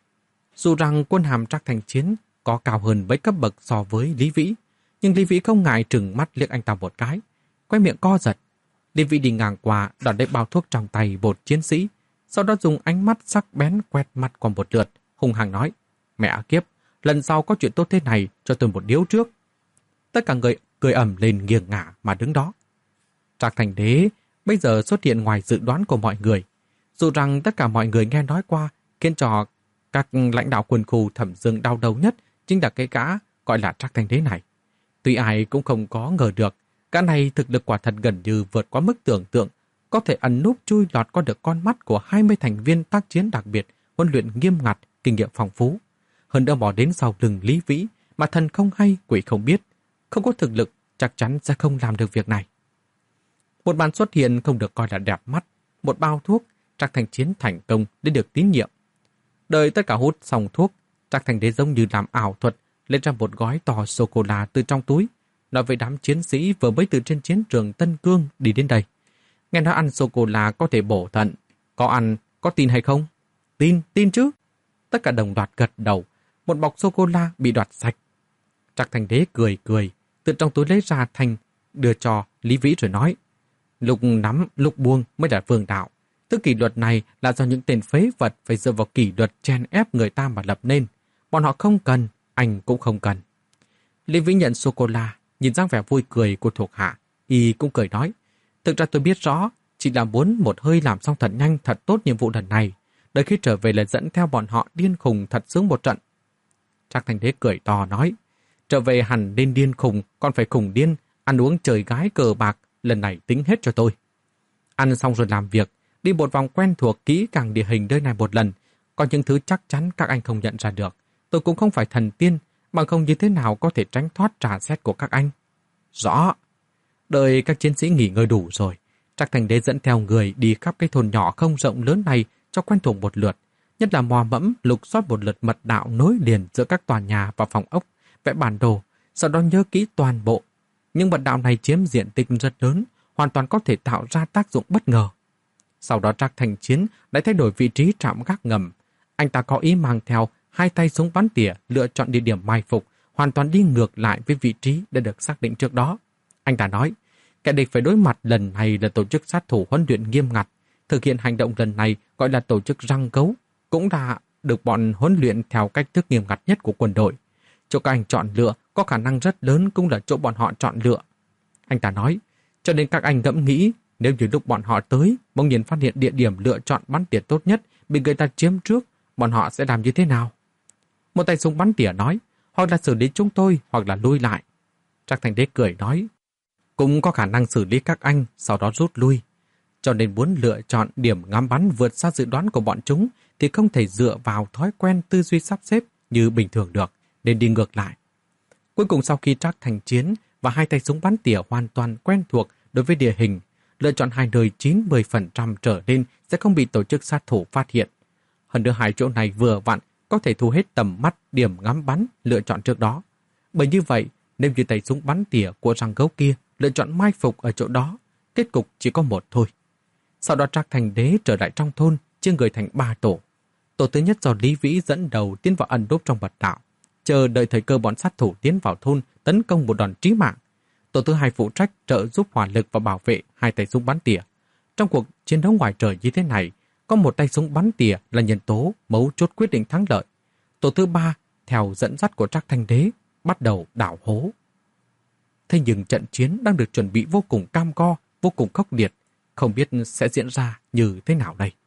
Dù rằng quân hàm Trác Thành Chiến có cao hơn mấy cấp bậc so với Lý Vĩ, nhưng Lý Vĩ không ngại trừng mắt liếc anh ta một cái, quay miệng co giật. Lý Vĩ đi ngang qua đoạt lấy bao thuốc trong tay một chiến sĩ, sau đó dùng ánh mắt sắc bén quét mặt qua một lượt, hung hăng nói, mẹ kiếp, lần sau có chuyện tốt thế này cho tôi một điếu trước. Tất cả người cười ầm lên nghiêng ngả mà đứng đó. Trác Thành Đế bây giờ xuất hiện ngoài dự đoán của mọi người. Dù rằng tất cả mọi người nghe nói qua, khiến cho các lãnh đạo quân khu Thẩm Dương đau đầu nhất chính là cái gã gọi là Trác Thành Đế này. Tuy ai cũng không có ngờ được, gã này thực lực quả thật gần như vượt quá mức tưởng tượng, có thể ẩn núp chui lọt qua được con mắt của hai mươi thành viên tác chiến đặc biệt, huấn luyện nghiêm ngặt, kinh nghiệm phong phú. Hơn nữa bỏ đến sau lưng Lý Vĩ, mà thần không hay, quỷ không biết. Không có thực lực, chắc chắn sẽ không làm được việc này. Một màn xuất hiện không được coi là đẹp mắt. Một bao thuốc, Trác Thành Chiến thành công để được tín nhiệm. Đợi tất cả hút xong thuốc, Trác Thành Đế giống như làm ảo thuật, lấy ra một gói to sô-cô-la từ trong túi, nói với đám chiến sĩ vừa mới từ trên chiến trường Tân Cương đi đến đây. Nghe nói ăn sô-cô-la có thể bổ thận. Có ăn, có tin hay không? Tin, tin chứ. Tất cả đồng loạt gật đầu. Một bọc sô-cô-la bị đoạt sạch. Trác Thành Đế cười cười, từ trong túi lấy ra thành, đưa cho Lý Vĩ rồi nói, lúc nắm, lúc buông mới là vương đạo. Thứ kỷ luật này là do những tên phế vật phải dựa vào kỷ luật chen ép người ta mà lập nên. Bọn họ không cần, anh cũng không cần. Lý Vĩ nhận sô-cô-la, nhìn dáng vẻ vui cười của thuộc hạ, y cũng cười nói, thực ra tôi biết rõ, chỉ là muốn một hơi làm xong thật nhanh, thật tốt nhiệm vụ lần này. Đợi khi trở về là dẫn theo bọn họ điên khùng thật sướng một trận. Trác Thành Đế cười to nói, trở về hẳn nên điên khùng, còn phải khùng điên, ăn uống trời gái cờ bạc, lần này tính hết cho tôi. Ăn xong rồi làm việc, đi một vòng quen thuộc kỹ càng địa hình nơi này một lần, có những thứ chắc chắn các anh không nhận ra được. Tôi cũng không phải thần tiên, bằng không như thế nào có thể tránh thoát trà xét của các anh. Rõ. Đợi các chiến sĩ nghỉ ngơi đủ rồi, Trác Thành Đế dẫn theo người đi khắp cái thôn nhỏ không rộng lớn này cho quen thuộc một lượt, nhất là mò mẫm lục soát một lượt mật đạo nối liền giữa các tòa nhà và phòng ốc, vẽ bản đồ, sau đó nhớ kỹ toàn bộ. Nhưng mật đạo này chiếm diện tích rất lớn, hoàn toàn có thể tạo ra tác dụng bất ngờ. Sau đó Trác Thành Chiến đã thay đổi vị trí trạm gác ngầm. Anh ta có ý mang theo hai tay súng bắn tỉa, lựa chọn địa điểm mai phục, hoàn toàn đi ngược lại với vị trí đã được xác định trước đó. Anh ta nói, kẻ địch phải đối mặt lần này là tổ chức sát thủ huấn luyện nghiêm ngặt. Thực hiện hành động lần này gọi là tổ chức răng cấu, cũng đã được bọn huấn luyện theo cách thức nghiêm ngặt nhất của quân đội. Chỗ các anh chọn lựa có khả năng rất lớn cũng là chỗ bọn họ chọn lựa. Anh ta nói, cho nên các anh ngẫm nghĩ, nếu như lúc bọn họ tới, bỗng nhiên phát hiện địa điểm lựa chọn bắn tỉa tốt nhất bị người ta chiếm trước, bọn họ sẽ làm như thế nào? Một tay súng bắn tỉa nói, hoặc là xử lý chúng tôi, hoặc là lui lại. Trác Thành Đế cười nói, cũng có khả năng xử lý các anh, sau đó rút lui. Cho nên muốn lựa chọn điểm ngắm bắn vượt xa dự đoán của bọn chúng thì không thể dựa vào thói quen tư duy sắp xếp như bình thường được, nên đi ngược lại. Cuối cùng sau khi Trác Thành Chiến và hai tay súng bắn tỉa hoàn toàn quen thuộc đối với địa hình, lựa chọn hai nơi chín mươi phần trăm trở lên sẽ không bị tổ chức sát thủ phát hiện. Hơn nữa hai chỗ này vừa vặn có thể thu hết tầm mắt điểm ngắm bắn lựa chọn trước đó. Bởi như vậy, nếu như tay súng bắn tỉa của răng gấu kia lựa chọn mai phục ở chỗ đó, kết cục chỉ có một thôi. Sau đó Trác Thành Đế trở lại trong thôn, chia người thành ba tổ. Tổ thứ nhất do Lý Vĩ dẫn đầu tiến vào ẩn núp trong mật đạo, chờ đợi thời cơ bọn sát thủ tiến vào thôn tấn công một đòn chí mạng. Tổ thứ hai phụ trách trợ giúp hỏa lực và bảo vệ hai tay súng bắn tỉa. Trong cuộc chiến đấu ngoài trời như thế này, có một tay súng bắn tỉa là nhân tố mấu chốt quyết định thắng lợi. Tổ thứ ba, theo dẫn dắt của Trác Thành Đế, bắt đầu đào hố. Thế nhưng trận chiến đang được chuẩn bị vô cùng cam go, vô cùng khốc liệt, không biết sẽ diễn ra như thế nào đây.